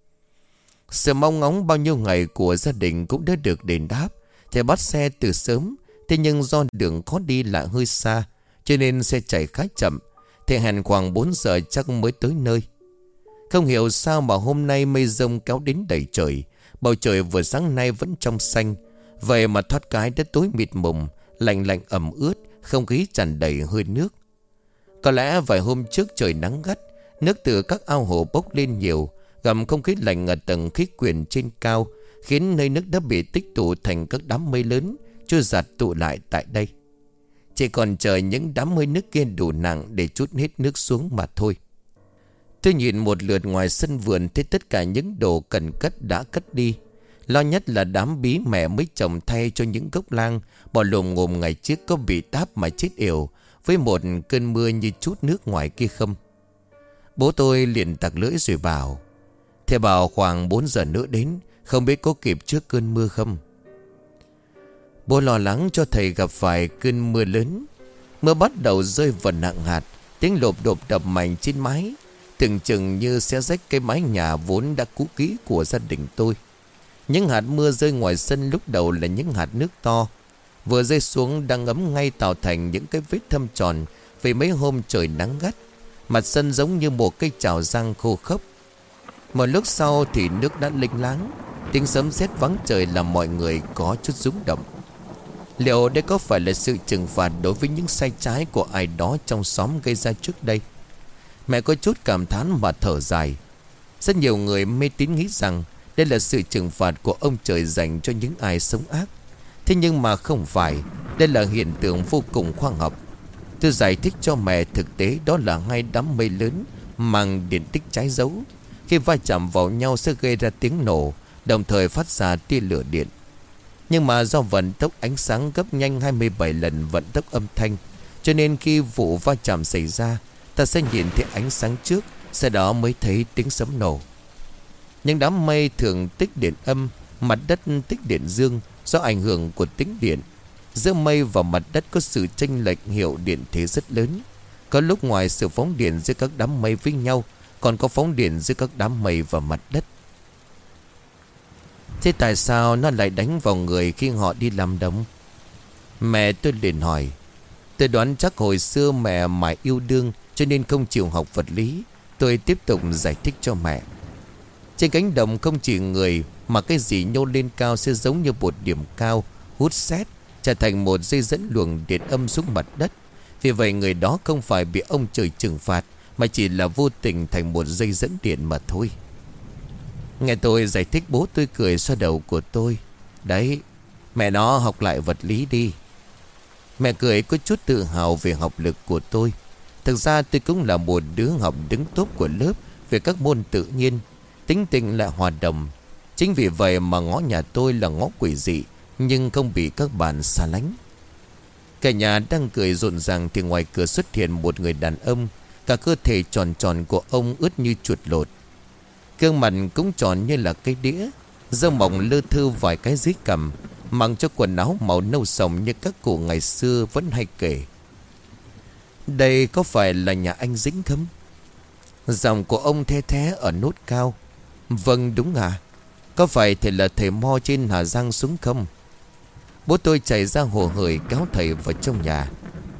Sự mong ngóng bao nhiêu ngày của gia đình cũng đã được đền đáp. Thầy bắt xe từ sớm. Thế nhưng do đường khó đi lại hơi xa, cho nên xe chạy khá chậm. Thầy hẹn khoảng bốn giờ chắc mới tới nơi. Không hiểu sao mà hôm nay mây rông kéo đến đầy trời. Bầu trời vừa sáng nay vẫn trong xanh. Vậy mà thoát cái đã tối mịt mùng, lạnh lạnh ẩm ướt, không khí tràn đầy hơi nước. Có lẽ vài hôm trước trời nắng gắt, nước từ các ao hồ bốc lên nhiều, gầm không khí lạnh ở tầng khí quyển trên cao, khiến nơi nước đã bị tích tụ thành các đám mây lớn, trôi giạt tụ lại tại đây. Chỉ còn chờ những đám mây nước kia đủ nặng để trút hết nước xuống mà thôi. Tôi nhìn một lượt ngoài sân vườn, thấy tất cả những đồ cần cất đã cất đi. Lo nhất là đám bí mẹ mới trồng thay cho những gốc lang bỏ lồm ngồm ngày trước có bị táp mà chết yểu với một cơn mưa như chút nước ngoài kia không. Bố tôi liền tặc lưỡi rồi bảo: Thế bảo khoảng bốn giờ nữa đến, không biết có kịp trước cơn mưa không. Bố lo lắng cho thầy gặp phải cơn mưa lớn. Mưa bắt đầu rơi vào nặng hạt, tiếng lộp độp đập mạnh trên mái, tưởng chừng như sẽ rách cái mái nhà vốn đã cũ kỹ của gia đình tôi. Những hạt mưa rơi ngoài sân lúc đầu là những hạt nước to, vừa rơi xuống đang ngấm ngay tạo thành những cái vết thâm tròn. Vì mấy hôm trời nắng gắt, mặt sân giống như một cây chảo rang khô khốc. Một lúc sau thì nước đã lênh láng, tiếng sấm sét vắng trời làm mọi người có chút rung động. Liệu đây có phải là sự trừng phạt đối với những sai trái của ai đó trong xóm gây ra trước đây? Mẹ có chút cảm thán mà thở dài. Rất nhiều người mê tín nghĩ rằng đây là sự trừng phạt của ông trời dành cho những ai sống ác. Thế nhưng mà không phải. Đây là hiện tượng vô cùng khoa học. Tôi giải thích cho mẹ thực tế đó là hai đám mây lớn mang điện tích trái dấu. Khi va chạm vào nhau sẽ gây ra tiếng nổ, đồng thời phát ra tia lửa điện. Nhưng mà do vận tốc ánh sáng gấp nhanh hai mươi bảy lần vận tốc âm thanh, cho nên khi vụ va chạm xảy ra, ta sẽ nhìn thấy ánh sáng trước, sau đó mới thấy tiếng sấm nổ. Những đám mây thường tích điện âm, mặt đất tích điện dương do ảnh hưởng của tính điện. Giữa mây và mặt đất có sự chênh lệch hiệu điện thế rất lớn. Có lúc ngoài sự phóng điện giữa các đám mây với nhau, còn có phóng điện giữa các đám mây và mặt đất. Thế tại sao nó lại đánh vào người khi họ đi làm đồng? Mẹ tôi liền hỏi. Tôi đoán chắc hồi xưa mẹ mãi yêu đương cho nên không chịu học vật lý. Tôi tiếp tục giải thích cho mẹ. Trên cánh đồng không chỉ người mà cái gì nhô lên cao sẽ giống như một điểm cao hút sét, trở thành một dây dẫn luồng điện âm xuống mặt đất. Vì vậy người đó không phải bị ông trời trừng phạt, mà chỉ là vô tình thành một dây dẫn điện mà thôi. Nghe tôi giải thích, bố tôi cười xoa đầu của tôi. Đấy, mẹ nó học lại vật lý đi. Mẹ cười có chút tự hào về học lực của tôi. Thực ra tôi cũng là một đứa học đứng top của lớp về các môn tự nhiên. Tính tình lại hòa đồng. Chính vì vậy mà ngõ nhà tôi là ngõ quỷ dị, nhưng không bị các bạn xa lánh. Cả nhà đang cười rộn ràng thì ngoài cửa xuất hiện một người đàn ông. Cả cơ thể tròn tròn của ông ướt như chuột lột. Gương mặt cũng tròn như là cây đĩa. Râu mỏng lơ thơ vài cái dưới cằm, mặc cho quần áo màu nâu sòng như các cụ ngày xưa vẫn hay kể. Đây có phải là nhà anh Dĩnh không? Giọng của ông the thé ở nốt cao. Vâng đúng à. Có phải thầy là thầy Mo trên Hà Giang xuống không? Bố tôi chạy ra hồ hởi kéo thầy vào trong nhà.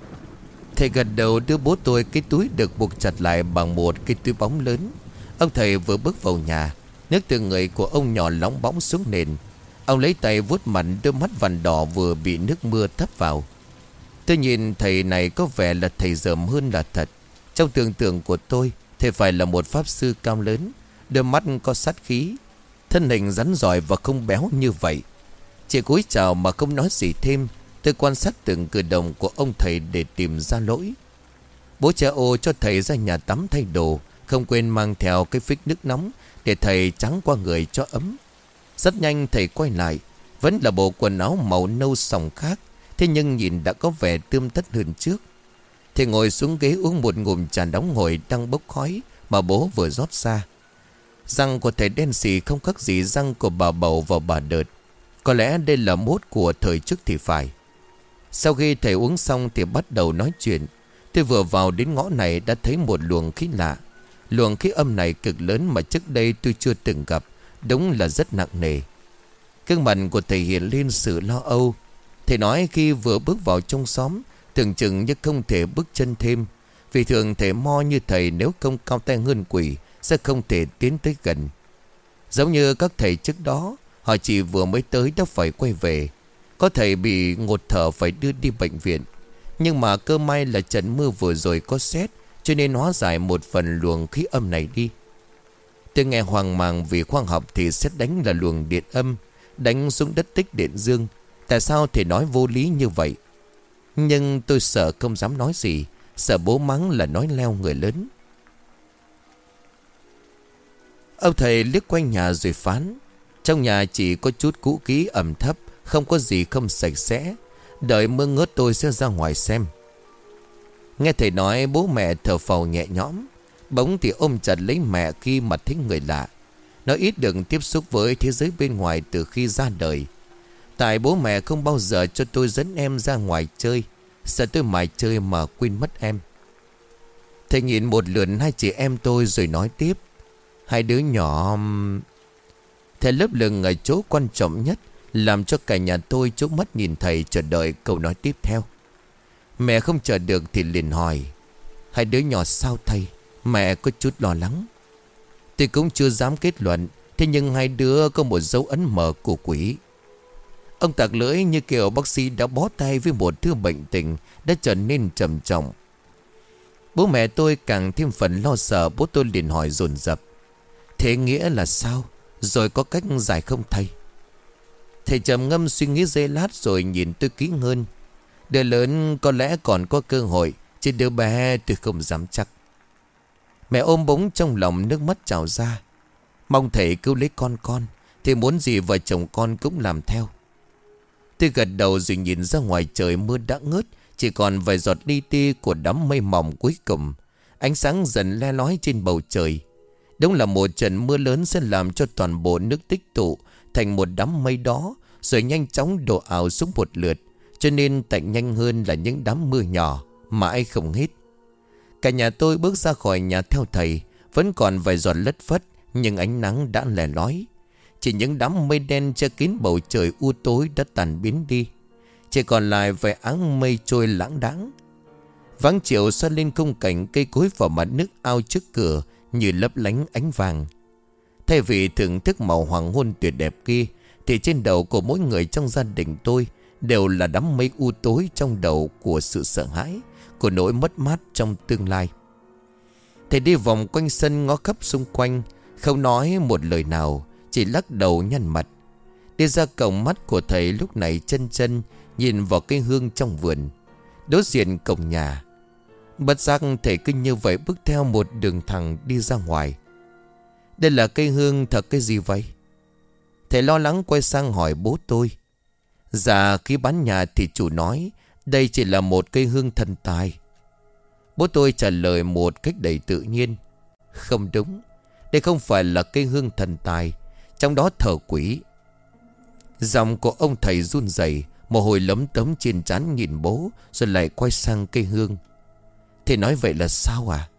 Thầy gật đầu đưa bố tôi cái túi được buộc chặt lại bằng một cái túi bóng lớn. Ông thầy vừa bước vào nhà, nước từ người của ông nhỏ lóng bóng xuống nền. Ông lấy tay vuốt mặt đôi mắt vằn đỏ vừa bị nước mưa thấm vào. Tôi nhìn thầy này có vẻ là thầy dởm hơn là thật. Trong tưởng tượng của tôi, thầy phải là một pháp sư cao lớn, đôi mắt có sát khí, thân hình rắn giỏi và không béo như vậy. Chỉ cúi chào mà không nói gì thêm. Tôi quan sát từng cử động của ông thầy để tìm ra lỗi. Bố cha ô cho thầy ra nhà tắm thay đồ, không quên mang theo cái phích nước nóng để thầy trắng qua người cho ấm. Rất nhanh thầy quay lại, vẫn là bộ quần áo màu nâu sòng khác, thế nhưng nhìn đã có vẻ tươm tất hơn trước. Thầy ngồi xuống ghế uống một ngụm trà nóng hổi đang bốc khói mà bố vừa rót ra. Răng của thầy đen xì không khác gì răng của bà Bầu và bà Đợt. Có lẽ đây là mốt của thời trước thì phải. Sau khi thầy uống xong thì bắt đầu nói chuyện. Tôi vừa vào đến ngõ này đã thấy một luồng khí lạ. Luồng khí âm này cực lớn mà trước đây tôi chưa từng gặp. Đúng là rất nặng nề. Gương mặt của thầy hiện lên sự lo âu. Thầy nói khi vừa bước vào trong xóm, tưởng chừng như không thể bước chân thêm. Vì thường thầy Mo như thầy nếu không cao tay hơn quỷ sẽ không thể tiến tới gần. Giống như các thầy trước đó, họ chỉ vừa mới tới đã phải quay về. Có thầy bị ngột thở phải đưa đi bệnh viện. Nhưng mà cơ may là trận mưa vừa rồi có sét, cho nên hóa giải một phần luồng khí âm này đi. Tôi nghe hoang mang vì khoa học thì sét đánh là luồng điện âm, đánh xuống đất tích điện dương. Tại sao thầy nói vô lý như vậy? Nhưng tôi sợ không dám nói gì, sợ bố mắng là nói leo người lớn. Ông thầy liếc quanh nhà rồi phán. Trong nhà chỉ có chút cũ kỹ ẩm thấp, không có gì không sạch sẽ. Đợi mưa ngớt tôi sẽ ra ngoài xem. Nghe thầy nói bố mẹ thở phào nhẹ nhõm. Bỗng thì ôm chặt lấy mẹ khi mà thấy người lạ. Nó ít được tiếp xúc với thế giới bên ngoài từ khi ra đời. Tại bố mẹ không bao giờ cho tôi dẫn em ra ngoài chơi, sợ tôi mải chơi mà quên mất em. Thầy nhìn một lượt hai chị em tôi rồi nói tiếp. Hai đứa nhỏ... Thầy lấp lửng ở chỗ quan trọng nhất, làm cho cả nhà tôi chố mắt nhìn thầy chờ đợi câu nói tiếp theo. Mẹ không chờ được thì liền hỏi. Hai đứa nhỏ sao thầy? Mẹ có chút lo lắng. Tôi cũng chưa dám kết luận, thế nhưng hai đứa có một dấu ấn mờ của quỷ. Ông tặc lưỡi như kiểu bác sĩ đã bó tay với một thứ bệnh tình đã trở nên trầm trọng. Bố mẹ tôi càng thêm phần lo sợ. Bố tôi liền hỏi dồn dập: thế nghĩa là sao? Rồi có cách giải không thầy? Thầy trầm ngâm suy nghĩ giây lát rồi nhìn tôi kỹ hơn. Đứa lớn có lẽ còn có cơ hội, chứ đứa bé tôi không dám chắc. Mẹ ôm bỗng trong lòng nước mắt trào ra. Mong thầy cứu lấy con con, thì muốn gì vợ chồng con cũng làm theo. Tôi gật đầu rồi nhìn ra ngoài trời mưa đã ngớt, chỉ còn vài giọt li ti của đám mây mỏng cuối cùng. Ánh sáng dần le lói trên bầu trời. Đúng là một trận mưa lớn sẽ làm cho toàn bộ nước tích tụ thành một đám mây đó, rồi nhanh chóng đổ ảo xuống một lượt. Cho nên tạnh nhanh hơn là những đám mưa nhỏ mãi không hết. Cả nhà tôi bước ra khỏi nhà theo thầy. Vẫn còn vài giọt lất phất, nhưng ánh nắng đã lè lói. Chỉ những đám mây đen che kín bầu trời u tối đã tàn biến đi. Chỉ còn lại vài áng mây trôi lãng đãng. Vắng chiều soi lên khung cảnh cây cối vào mặt nước ao trước cửa như lấp lánh ánh vàng. Thay vì thưởng thức màu hoàng hôn tuyệt đẹp kia, thì trên đầu của mỗi người trong gia đình tôi đều là đám mây u tối trong đầu của sự sợ hãi, của nỗi mất mát trong tương lai. Thầy đi vòng quanh sân ngó khắp xung quanh, không nói một lời nào, chỉ lắc đầu nhăn mặt. Đi ra cổng, mắt của thầy lúc này chân chân nhìn vào cây hương trong vườn đối diện cổng nhà. Bất giác thầy cứ như vậy bước theo một đường thẳng đi ra ngoài. Đây là cây hương thật cái gì vậy? Thầy lo lắng quay sang hỏi bố tôi. Dạ, khi bán nhà thì chủ nói đây chỉ là một cây hương thần tài. Bố tôi trả lời một cách đầy tự nhiên. Không đúng, đây không phải là cây hương thần tài, trong đó thờ quỷ. Giọng của ông thầy run rẩy, mồ hôi lấm tấm trên trán nhìn bố, rồi lại quay sang cây hương. Thầy nói vậy là sao à?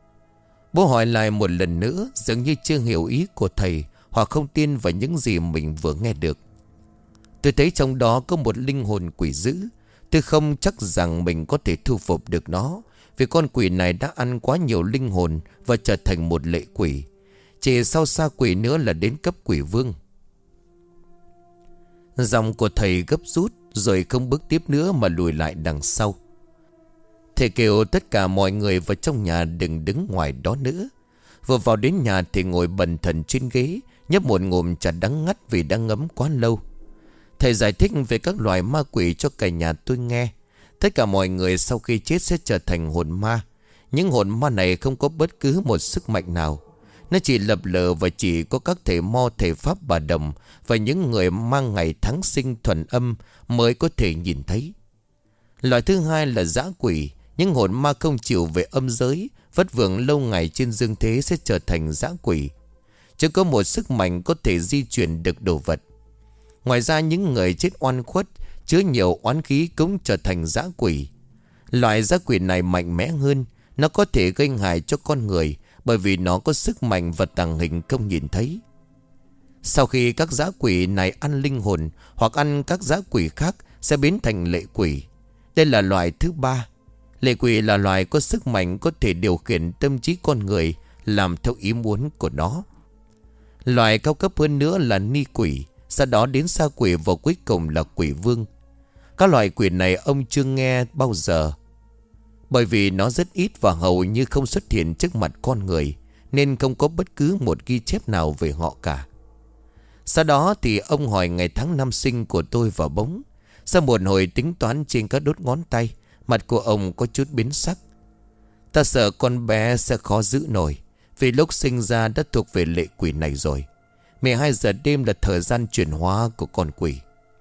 Bố hỏi lại một lần nữa, dường như chưa hiểu ý của thầy, hoặc không tin vào những gì mình vừa nghe được. Tôi thấy trong đó có một linh hồn quỷ dữ. Tôi không chắc rằng mình có thể thu phục được nó, vì con quỷ này đã ăn quá nhiều linh hồn và trở thành một lệ quỷ. Chỉ sau xa quỷ nữa là đến cấp quỷ vương. Giọng của thầy gấp rút, rồi không bước tiếp nữa mà lùi lại đằng sau. Thầy kêu tất cả mọi người vào trong nhà đừng đứng ngoài đó nữa. Vừa vào đến nhà thì ngồi bần thần trên ghế, nhấp một ngụm trà đắng ngắt vì đã ngấm quá lâu. Thầy giải thích về các loài ma quỷ cho cả nhà tôi nghe. Tất cả mọi người sau khi chết sẽ trở thành hồn ma. Những hồn ma này không có bất cứ một sức mạnh nào. Nó chỉ lập lờ và chỉ có các thầy mo, thầy pháp, bà đồng và những người mang ngày tháng sinh thuần âm mới có thể nhìn thấy. Loại thứ hai là dã quỷ. Những hồn ma không chịu về âm giới, vất vưởng lâu ngày trên dương thế sẽ trở thành dã quỷ. Chứ có một sức mạnh có thể di chuyển được đồ vật. Ngoài ra những người chết oan khuất, chứa nhiều oán khí cũng trở thành dã quỷ. Loại dã quỷ này mạnh mẽ hơn. Nó có thể gây hại cho con người, bởi vì nó có sức mạnh và tàng hình không nhìn thấy. Sau khi các dã quỷ này ăn linh hồn hoặc ăn các dã quỷ khác sẽ biến thành lệ quỷ. Đây là loại thứ ba. Lệ quỷ là loài có sức mạnh có thể điều khiển tâm trí con người làm theo ý muốn của nó. Loại cao cấp hơn nữa là ni quỷ, sau đó đến sa quỷ và cuối cùng là quỷ vương. Các loại quỷ này ông chưa nghe bao giờ, bởi vì nó rất ít và hầu như không xuất hiện trước mặt con người, nên không có bất cứ một ghi chép nào về họ cả. Sau đó thì ông hỏi ngày tháng năm sinh của tôi và bóng. Sau một hồi tính toán trên các đốt ngón tay, mặt của ông có chút biến sắc. Ta sợ con bé sẽ khó giữ nổi, vì lúc sinh ra đã thuộc về lệ quỷ này rồi. mười hai giờ đêm là thời gian chuyển hóa của con quỷ.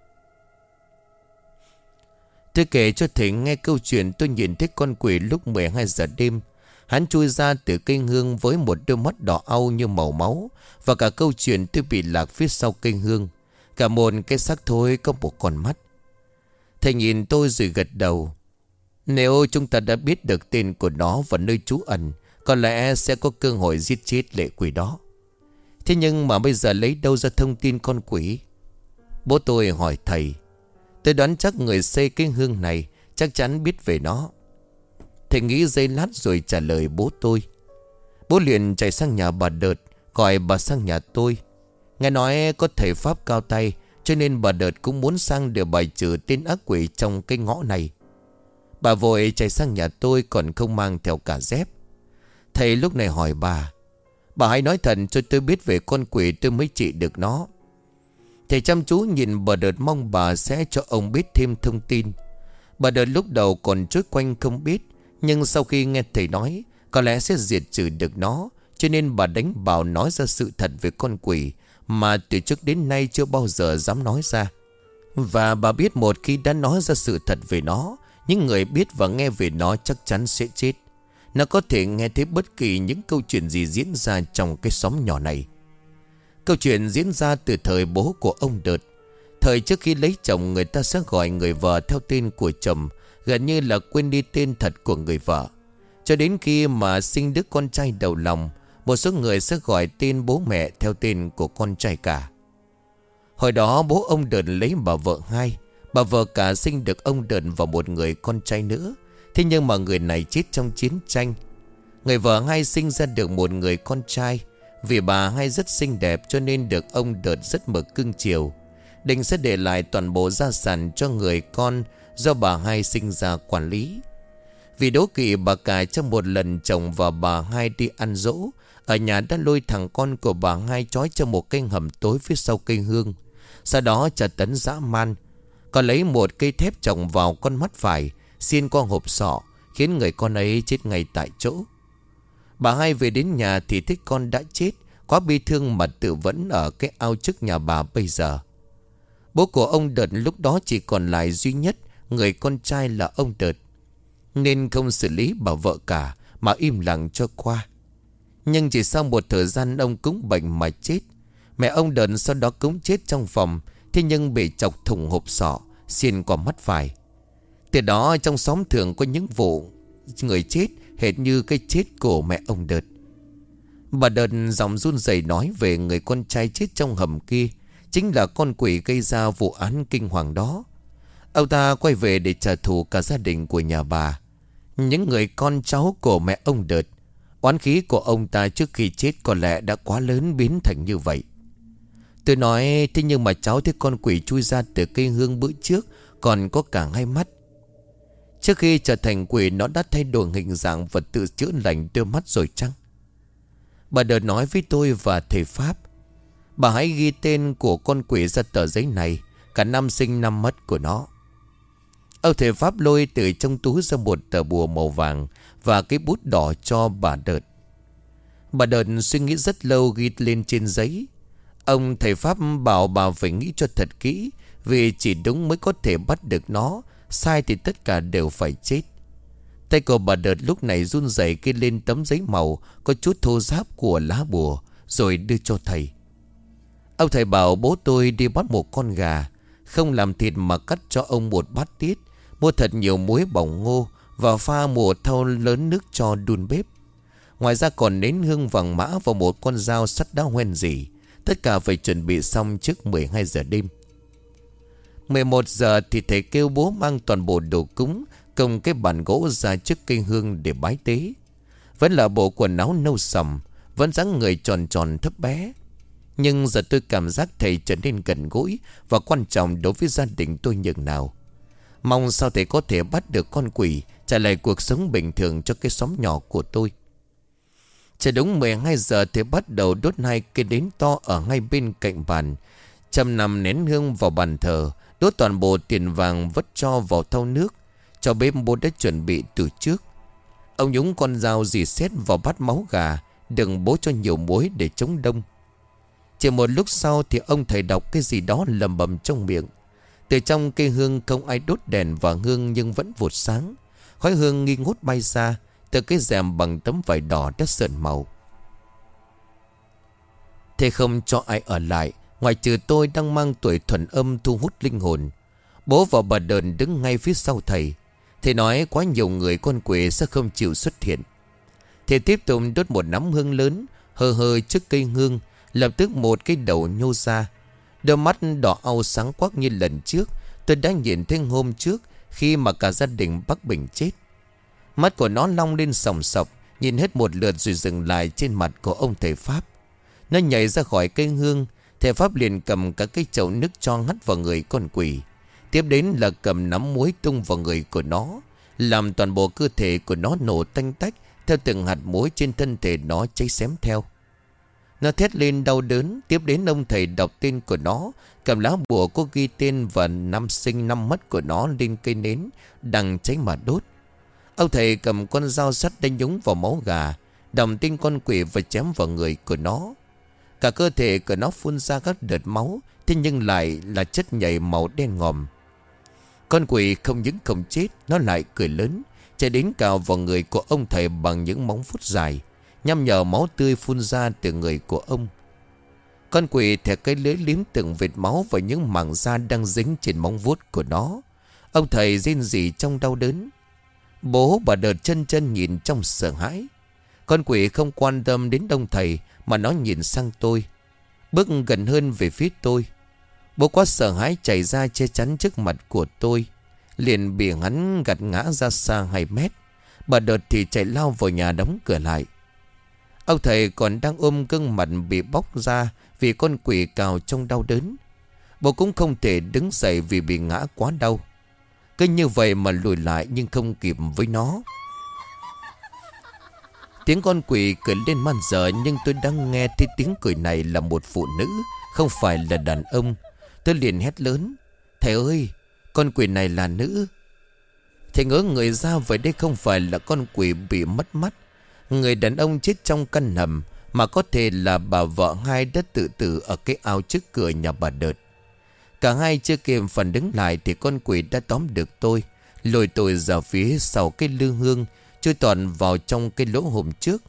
Tôi kể cho thầy nghe câu chuyện tôi nhìn thấy con quỷ lúc mười hai giờ đêm. Hắn chui ra từ cây hương với một đôi mắt đỏ au như màu máu. Và cả câu chuyện tôi bị lạc phía sau cây hương. Cả một cái xác thối có một con mắt. Thầy nhìn tôi rồi gật đầu. Nếu chúng ta đã biết được tên của nó và nơi trú ẩn, có lẽ sẽ có cơ hội giết chết lệ quỷ đó. Thế nhưng mà bây giờ lấy đâu ra thông tin con quỷ? Bố tôi hỏi thầy. Tôi đoán chắc người xây cái hương này chắc chắn biết về nó. Thầy nghĩ giây lát rồi trả lời bố tôi. Bố liền chạy sang nhà bà Đợt, gọi bà sang nhà tôi. Nghe nói có thầy pháp cao tay, cho nên bà Đợt cũng muốn sang để bài trừ tên ác quỷ trong cái ngõ này. Bà vội chạy sang nhà tôi còn không mang theo cả dép. Thầy lúc này hỏi bà: bà hãy nói thật cho tôi biết về con quỷ, tôi mới trị được nó. Thầy chăm chú nhìn bà Đợt mong bà sẽ cho ông biết thêm thông tin. Bà Đợt lúc đầu còn trối quanh không biết, nhưng sau khi nghe thầy nói có lẽ sẽ diệt trừ được nó, cho nên bà đánh bảo nói ra sự thật về con quỷ mà từ trước đến nay chưa bao giờ dám nói ra. Và bà biết một khi đã nói ra sự thật về nó, những người biết và nghe về nó chắc chắn sẽ chết. Nó có thể nghe thấy bất kỳ những câu chuyện gì diễn ra trong cái xóm nhỏ này. Câu chuyện diễn ra từ thời bố của ông Đợt. Thời trước khi lấy chồng, người ta sẽ gọi người vợ theo tên của chồng, gần như là quên đi tên thật của người vợ. Cho đến khi mà sinh đứa con trai đầu lòng, một số người sẽ gọi tên bố mẹ theo tên của con trai cả. Hồi đó bố ông Đợt lấy bà vợ hai. Bà vợ cả sinh được ông Đợt và một người con trai nữa. Thế nhưng mà người này chết trong chiến tranh. Người vợ hai sinh ra được một người con trai. Vì bà hai rất xinh đẹp cho nên được ông Đợt rất mực cưng chiều. Định sẽ để lại toàn bộ gia sản cho người con do bà hai sinh ra quản lý. Vì đố kỵ bà cả, trong một lần chồng và bà hai đi ăn dỗ, ở nhà đã lôi thằng con của bà hai trói trong một cây hầm tối phía sau cây hương. Sau đó tra tấn dã man. Còn lấy một cây thép chồng vào con mắt phải, xiên qua hộp sọ, khiến người con ấy chết ngay tại chỗ. Bà hai về đến nhà thì thấy con đã chết, quá bi thương mà tự vẫn ở cái ao trước nhà bà bây giờ. Bố của ông Đợt lúc đó chỉ còn lại duy nhất người con trai là ông Đợt, nên không xử lý bà vợ cả mà im lặng cho qua. Nhưng chỉ sau một thời gian ông cũng bệnh mà chết. Mẹ ông Đợt sau đó cũng chết trong phòng, thế nhưng bị chọc thủng hộp sọ, xiên qua mắt phải. Từ đó trong xóm thường có những vụ người chết hệt như cái chết của mẹ ông Đợt. Bà Đợt giọng run rẩy nói về người con trai chết trong hầm kia chính là con quỷ gây ra vụ án kinh hoàng đó. Ông ta quay về để trả thù cả gia đình của nhà bà, những người con cháu của mẹ ông Đợt. Oán khí của ông ta trước khi chết có lẽ đã quá lớn biến thành như vậy. Tôi nói: thế nhưng mà cháu thấy con quỷ chui ra từ cây hương bữa trước còn có cả hai mắt. Trước khi trở thành quỷ, nó đã thay đổi hình dạng và tự chữa lành đôi mắt rồi chăng? Bà Đợt nói với tôi và thầy Pháp: bà hãy ghi tên của con quỷ ra tờ giấy này, cả năm sinh năm mất của nó. Ông thầy Pháp lôi từ trong túi ra một tờ bùa màu vàng và cái bút đỏ cho bà Đợt. Bà Đợt suy nghĩ rất lâu ghi lên trên giấy. Ông thầy Pháp bảo bà phải nghĩ cho thật kỹ, vì chỉ đúng mới có thể bắt được nó, sai thì tất cả đều phải chết. Tay của bà Đợt lúc này run rẩy ghi lên tấm giấy màu có chút thô ráp của lá bùa, rồi đưa cho thầy. Ông thầy bảo bố tôi đi bắt một con gà, không làm thịt mà cắt cho ông một bát tiết, mua thật nhiều muối bỏng ngô và pha một thau lớn nước cho đun bếp. Ngoài ra còn nến hương vàng mã và một con dao sắt đá hoen dỉ. Tất cả phải chuẩn bị xong trước mười hai giờ đêm. mười một giờ thì thầy kêu bố mang toàn bộ đồ cúng cùng cái bàn gỗ ra trước cây hương để bái tế. Vẫn là bộ quần áo nâu sầm, vẫn dáng người tròn tròn thấp bé. Nhưng giờ tôi cảm giác thầy trở nên gần gũi và quan trọng đối với gia đình tôi nhường nào. Mong sao thầy có thể bắt được con quỷ, trả lại cuộc sống bình thường cho cái xóm nhỏ của tôi. Chỉ đúng mười hai giờ thì bắt đầu đốt hai cây nến to ở ngay bên cạnh bàn, châm nằm nén hương vào bàn thờ, đốt toàn bộ tiền vàng vất cho vào thau nước. Cho bếp bố đã chuẩn bị từ trước. Ông nhúng con dao dì xét vào bát máu gà, đừng bố cho nhiều muối để chống đông. Chỉ một lúc sau thì ông thầy đọc cái gì đó lầm bầm trong miệng. Từ trong cây hương không ai đốt đèn và hương nhưng vẫn vụt sáng. Khói hương nghi ngút bay ra từ cái rèm bằng tấm vải đỏ đã sợn màu. Thế không cho ai ở lại, ngoài trừ tôi đang mang tuổi thuần âm thu hút linh hồn. Bố và bà Đợt đứng ngay phía sau thầy. Thầy nói quá nhiều người con quỷ sẽ không chịu xuất hiện. Thầy tiếp tục đốt một nắm hương lớn hơ hơ trước cây hương. Lập tức một cái đầu nhô ra, đôi mắt đỏ au sáng quắc như lần trước tôi đã nhìn thấy hôm trước khi mà cả gia đình bác Bình chết. Mắt của nó long lên sòng sọc, nhìn hết một lượt rồi dừng lại trên mặt của ông thầy Pháp. Nó nhảy ra khỏi cây hương. Thầy Pháp liền cầm cả cái chậu nước cho hắt vào người con quỷ. Tiếp đến là cầm nắm muối tung vào người của nó. làm toàn bộ cơ thể của nó nổ tanh tách, theo từng hạt muối trên thân thể nó cháy xém theo. Nó thét lên đau đớn. Tiếp đến ông thầy đọc tên của nó, cầm lá bùa có ghi tên và năm sinh năm mất của nó lên cây nến đang cháy mà đốt. Ông thầy cầm con dao sắt đánh nhúng vào máu gà, đọc tên con quỷ và chém vào người của nó. Cả cơ thể của nó phun ra các đợt máu, thế nhưng lại là chất nhầy màu đen ngòm. Con quỷ không những không chết, nó lại cười lớn, chạy đến cào vào người của ông thầy bằng những móng vuốt dài, nhằm nhở máu tươi phun ra từ người của ông. Con quỷ thè cái lưỡi liếm từng vệt máu và những mảng da đang dính trên móng vuốt của nó. Ông thầy rên rỉ trong đau đớn. Bố bà Đợt chân chân nhìn trong sợ hãi. Con quỷ không quan tâm đến ông thầy mà nó nhìn sang tôi, bước gần hơn về phía tôi. Bố quá sợ hãi chạy ra che chắn trước mặt của tôi, liền bị hắn gạt ngã ra xa hai mét. Bà Đợt thì chạy lao vào nhà đóng cửa lại. Ông thầy còn đang ôm gương mặt bị bóc ra vì con quỷ cào trong đau đớn. Bố cũng không thể đứng dậy vì bị ngã quá đau. Cứ như vậy mà lùi lại nhưng không kịp với nó. Tiếng con quỷ cười lên man dợ, nhưng tôi đang nghe thấy tiếng cười này là một phụ nữ, không phải là đàn ông. Tôi liền hét lớn: "Thầy ơi, con quỷ này là nữ." Thầy ngỡ người ra, vậy đây không phải là con quỷ bị mất mắt. Người đàn ông chết trong căn hầm, mà có thể là bà vợ hai đã tự tử ở cái ao trước cửa nhà bà Đợt. Cả hai chưa kịp phản ứng lại thì con quỷ đã tóm được tôi, lôi tôi ra phía sau cái lư hương, chui toàn vào trong cái lỗ hổng trước.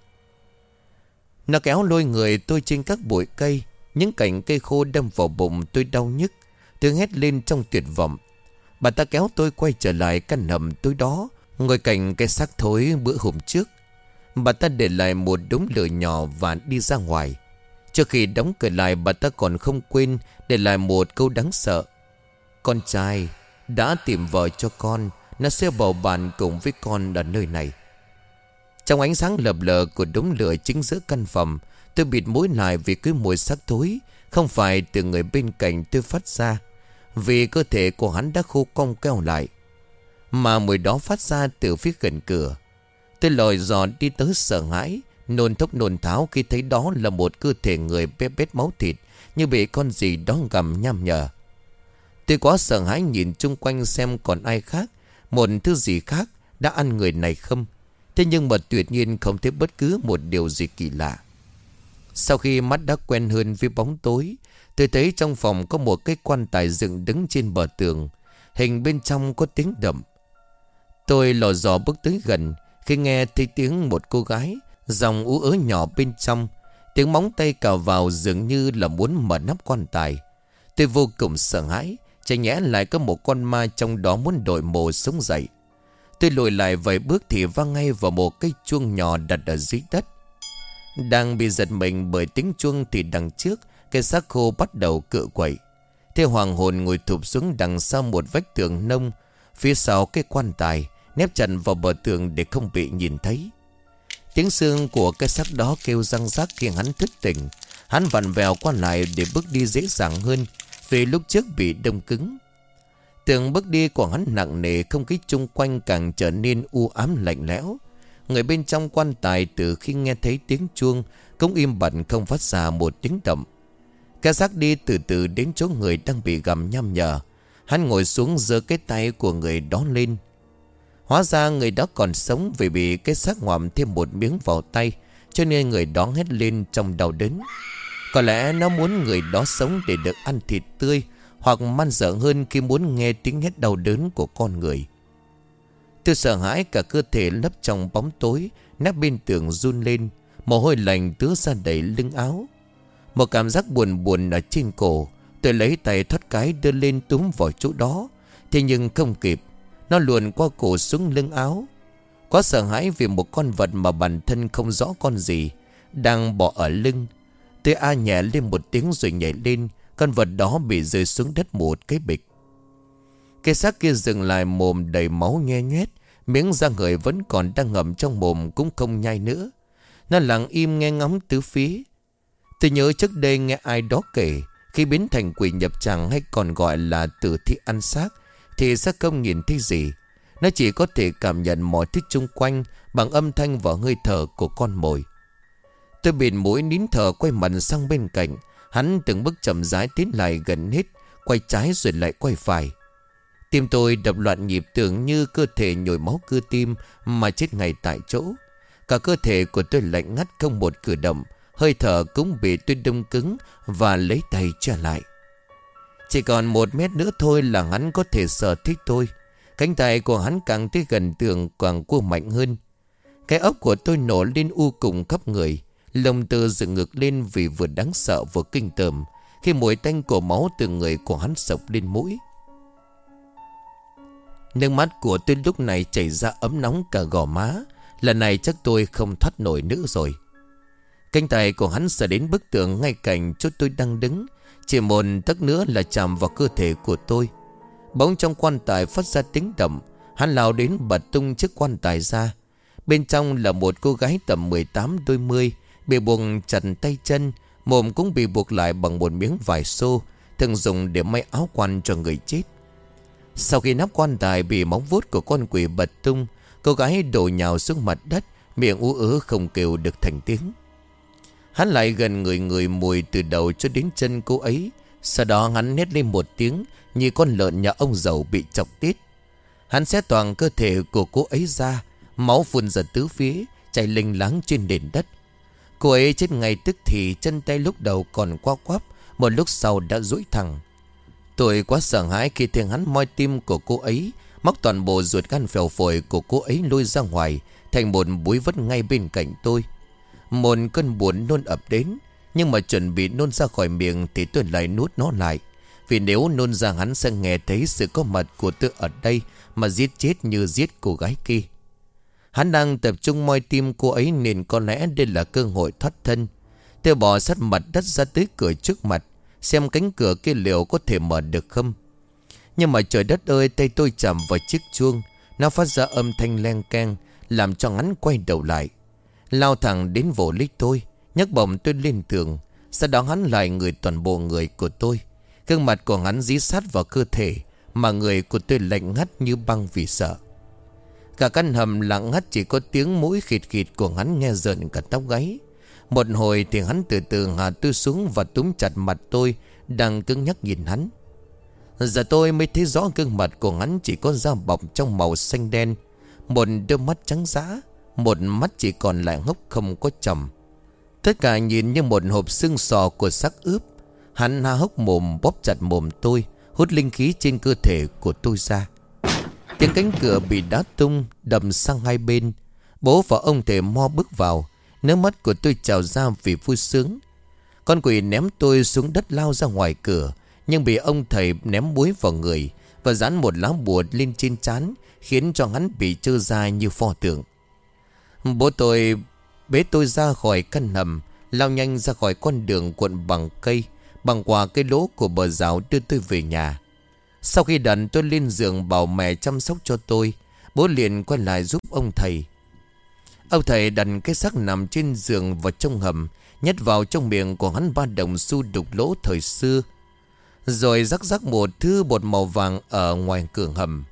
Nó kéo lôi người tôi trên các bụi cây. Những cành cây khô đâm vào bụng tôi đau nhức. Tôi hét lên trong tuyệt vọng. Bà ta kéo tôi quay trở lại căn hầm tối đó, ngồi cạnh cái xác thối bữa hôm trước. Bà ta để lại một đống lửa nhỏ và đi ra ngoài. Trước khi đóng cửa lại, bà ta còn không quên để lại một câu đáng sợ: "Con trai đã tìm vợ cho con, nó sẽ bầu bạn cùng với con ở nơi này." Trong ánh sáng lờ lờ của đống lửa chính giữa căn phòng, tôi bịt mũi lại vì cái mùi xác thối không phải từ người bên cạnh tôi phát ra, vì cơ thể của hắn đã khô cong keo lại, mà mùi đó phát ra từ phía gần cửa. Tôi lòi dò đi tới sợ hãi, nôn thốc nôn tháo khi thấy đó là một cơ thể người bé bết máu thịt, như bị con gì đó gặm nham nhở. Tôi quá sợ hãi nhìn chung quanh xem còn ai khác, một thứ gì khác đã ăn người này không. Thế nhưng mà tuyệt nhiên không thấy bất cứ một điều gì kỳ lạ. Sau khi mắt đã quen hơn với bóng tối, tôi thấy trong phòng có một cái quan tài dựng đứng trên bờ tường. Hình bên trong có tiếng động. Tôi lò dò bước tới gần, khi nghe thấy tiếng một cô gái, giọng ú ớ nhỏ bên trong. Tiếng móng tay cào vào dường như là muốn mở nắp quan tài. Tôi vô cùng sợ hãi, chả nhẽ lại có một con ma trong đó muốn đổi mồ sống dậy. Tôi lùi lại vài bước thì vang ngay vào một cái chuông nhỏ đặt ở dưới đất. Đang bị giật mình bởi tiếng chuông thì đằng trước, cái xác khô bắt đầu cựa quậy. Thế hoàng hồn ngồi thụp xuống đằng sau một vách tường nông, phía sau cái quan tài, nép chặt vào bờ tường để không bị nhìn thấy. Tiếng xương của cái xác đó kêu răng rắc khi hắn thức tỉnh. Hắn vặn vẹo qua lại để bước đi dễ dàng hơn, vì lúc trước bị đông cứng. Từng bước đi của hắn nặng nề, không khí chung quanh càng trở nên u ám lạnh lẽo. Người bên trong quan tài từ khi nghe thấy tiếng chuông cũng im bặt không phát ra một tiếng động. Cái xác đi từ từ đến chỗ người đang bị gặm nham nhở. Hắn ngồi xuống giơ cái tay của người đó lên. Hóa ra người đó còn sống, vì bị cái xác ngoạm thêm một miếng vào tay, cho nên người đó hét lên trong đau đớn. Có lẽ nó muốn người đó sống để được ăn thịt tươi, hoặc man dợ hơn khi muốn nghe tiếng hét đau đớn của con người. Tôi sợ hãi cả cơ thể lấp trong bóng tối, nép bên tường run lên, mồ hôi lạnh tứa ra đầy lưng áo. Một cảm giác buồn buồn ở trên cổ. Tôi lấy tay thoát cái đưa lên túm vào chỗ đó, thế nhưng không kịp. Nó luồn qua cổ xuống lưng áo. Quá sợ hãi vì một con vật mà bản thân không rõ con gì đang bò ở lưng. Tôi a nhẹ lên một tiếng rồi nhảy lên. Con vật đó bị rơi xuống đất một cái bịch. Cái xác kia dừng lại, mồm đầy máu nhe nhoét, miếng da người vẫn còn đang ngậm trong mồm cũng không nhai nữa. Nó lặng im nghe ngóng tứ phía. Tôi nhớ trước đây nghe ai đó kể, khi biến thành quỷ nhập tràng hay còn gọi là tử thi ăn xác thì sẽ không nhìn thấy gì. Nó chỉ có thể cảm nhận mọi thứ xung quanh bằng âm thanh và hơi thở của con mồi. Tôi bịt mũi nín thở quay mặt sang bên cạnh. Hắn từng bước chậm rãi tiến lại gần hết, quay trái rồi lại quay phải. Tim tôi đập loạn nhịp, tưởng như cơ thể nhồi máu cơ tim mà chết ngay tại chỗ. Cả cơ thể của tôi lạnh ngắt, không một cử động. Hơi thở cũng bị tôi đông cứng và lấy tay che lại. Chỉ còn một mét nữa thôi là hắn có thể sở thích tôi. Cánh tay của hắn càng tới gần tường càng cua mạnh hơn. Cái ốc của tôi nổ lên u cùng khắp người. Lông tơ dựng ngược lên vì vừa đáng sợ vừa kinh tởm khi mùi tanh của máu từ người của hắn sộc lên mũi. Nước mắt của tôi lúc này chảy ra ấm nóng cả gò má. Lần này chắc tôi không thoát nổi nữa rồi. Cánh tay của hắn sờ đến bức tường ngay cạnh chỗ tôi đang đứng. Chỉ một tấc nữa là chạm vào cơ thể của tôi. Bỗng trong quan tài phát ra tiếng động. Hắn lao đến bật tung chiếc quan tài ra. Bên trong là một cô gái tầm mười tám đôi mươi, bị buộc chặt tay chân, mồm cũng bị buộc lại bằng một miếng vải xô thường dùng để may áo quan cho người chết. Sau khi nắp quan tài bị móng vuốt của con quỷ bật tung, cô gái đổ nhào xuống mặt đất, miệng ú ớ không kêu được thành tiếng. Hắn lại gần người người mùi từ đầu cho đến chân cô ấy. Sau đó hắn hét lên một tiếng như con lợn nhà ông giàu bị chọc tiết. Hắn xé toàn cơ thể của cô ấy ra, máu phun ra tứ phía, chảy lênh láng trên nền đất. Cô ấy chết ngay tức thì, chân tay lúc đầu còn qua quắp, một lúc sau đã duỗi thẳng. Tôi quá sợ hãi khi thấy hắn moi tim của cô ấy, móc toàn bộ ruột gan phèo phổi của cô ấy lôi ra ngoài thành một búi vất ngay bên cạnh tôi. Một cơn buồn nôn ập đến, nhưng mà chuẩn bị nôn ra khỏi miệng thì tôi lại nuốt nó lại. Vì nếu nôn ra hắn sẽ nghe thấy sự có mặt của tôi ở đây mà giết chết như giết cô gái kia. Hắn đang tập trung moi tim cô ấy nên có lẽ đây là cơ hội thoát thân. Tôi bò sát mặt đất ra tới cửa trước mặt, xem cánh cửa kia liệu có thể mở được không. Nhưng mà trời đất ơi, tay tôi chạm vào chiếc chuông. Nó phát ra âm thanh len keng, làm cho hắn quay đầu lại, lao thẳng đến vồ lấy tôi, nhấc bổng tôi lên tường. Sau đó hắn lại người toàn bộ người của tôi. Gương mặt của hắn dí sát vào cơ thể, mà người của tôi lạnh ngắt như băng vì sợ. Cả căn hầm lặng ngắt, chỉ có tiếng mũi khịt khịt của hắn nghe rợn cả tóc gáy. Một hồi thì hắn từ từ hạ tôi xuống và túm chặt mặt tôi đang cứng nhắc nhìn hắn. Giờ tôi mới thấy rõ gương mặt của hắn chỉ có da bọc trong màu xanh đen, một đôi mắt trắng dã, một mắt chỉ còn lại hốc không có tròng. Tất cả nhìn như một hộp xương sò của xác ướp. Hắn há hốc mồm bóp chặt mồm tôi, hút linh khí trên cơ thể của tôi ra. Tiếng cánh cửa bị đá tung đầm sang hai bên. Bố và ông thầy Mo bước vào. Nước mắt của tôi trào ra vì vui sướng. Con quỷ ném tôi xuống đất lao ra ngoài cửa, nhưng bị ông thầy ném muối vào người và dán một lá bùa lên trên trán, khiến cho hắn bị trơ ra như pho tượng. Bố tôi bế tôi ra khỏi căn hầm, lao nhanh ra khỏi con đường cuộn bằng cây, bằng qua cái lỗ của bờ rào đưa tôi về nhà. Sau khi đặt tôi lên giường bảo mẹ chăm sóc cho tôi, bố liền quay lại giúp ông thầy. Ông thầy đặt cái xác nằm trên giường vào trong hầm, nhét vào trong miệng của hắn ba đồng xu đục lỗ thời xưa, rồi rắc rắc một thứ bột màu vàng ở ngoài cửa hầm.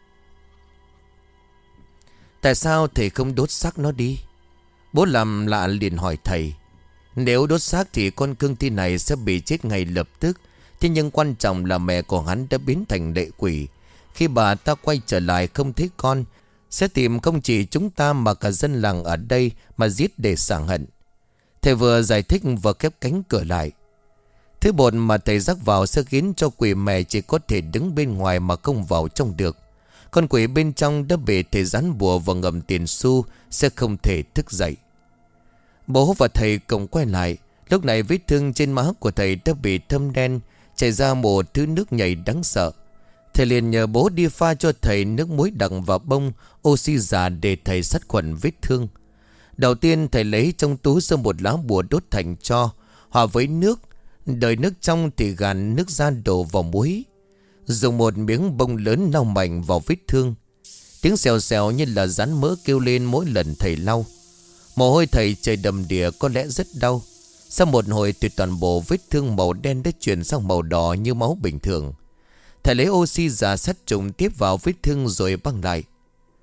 Tại sao thầy không đốt xác nó đi? Bố làm lạ liền hỏi thầy. Nếu đốt xác thì con cương thi này sẽ bị chết ngay lập tức. Thế nhưng quan trọng là mẹ của hắn đã biến thành lệ quỷ. Khi bà ta quay trở lại không thấy con, sẽ tìm không chỉ chúng ta mà cả dân làng ở đây mà giết để sảng hận. Thầy vừa giải thích vừa khép cánh cửa lại. Thứ bột mà thầy rắc vào sẽ khiến cho quỷ mẹ chỉ có thể đứng bên ngoài mà không vào trong được. Con quỷ bên trong đã bị thầy dán bùa và ngậm tiền xu, sẽ không thể thức dậy. Bố và thầy cùng quay lại. Lúc này vết thương trên má của thầy đã bị thâm đen, chảy ra một thứ nước nhầy đáng sợ. Thầy liền nhờ bố đi pha cho thầy nước muối đặc và bông oxy giả để thầy sát khuẩn vết thương. Đầu tiên thầy lấy trong túi ra một lá bùa đốt thành tro, hòa với nước. Đợi nước trong thì gàn nước ra đổ vào muối, dùng một miếng bông lớn lau mạnh vào vết thương. Tiếng xèo xèo như là rắn mỡ kêu lên mỗi lần thầy lau. Mồ hôi thầy chảy đầm đìa, có lẽ rất đau. Sau một hồi thì toàn bộ vết thương màu đen đã chuyển sang màu đỏ như máu bình thường. Thầy lấy oxy giả sát trùng tiếp vào vết thương rồi băng lại.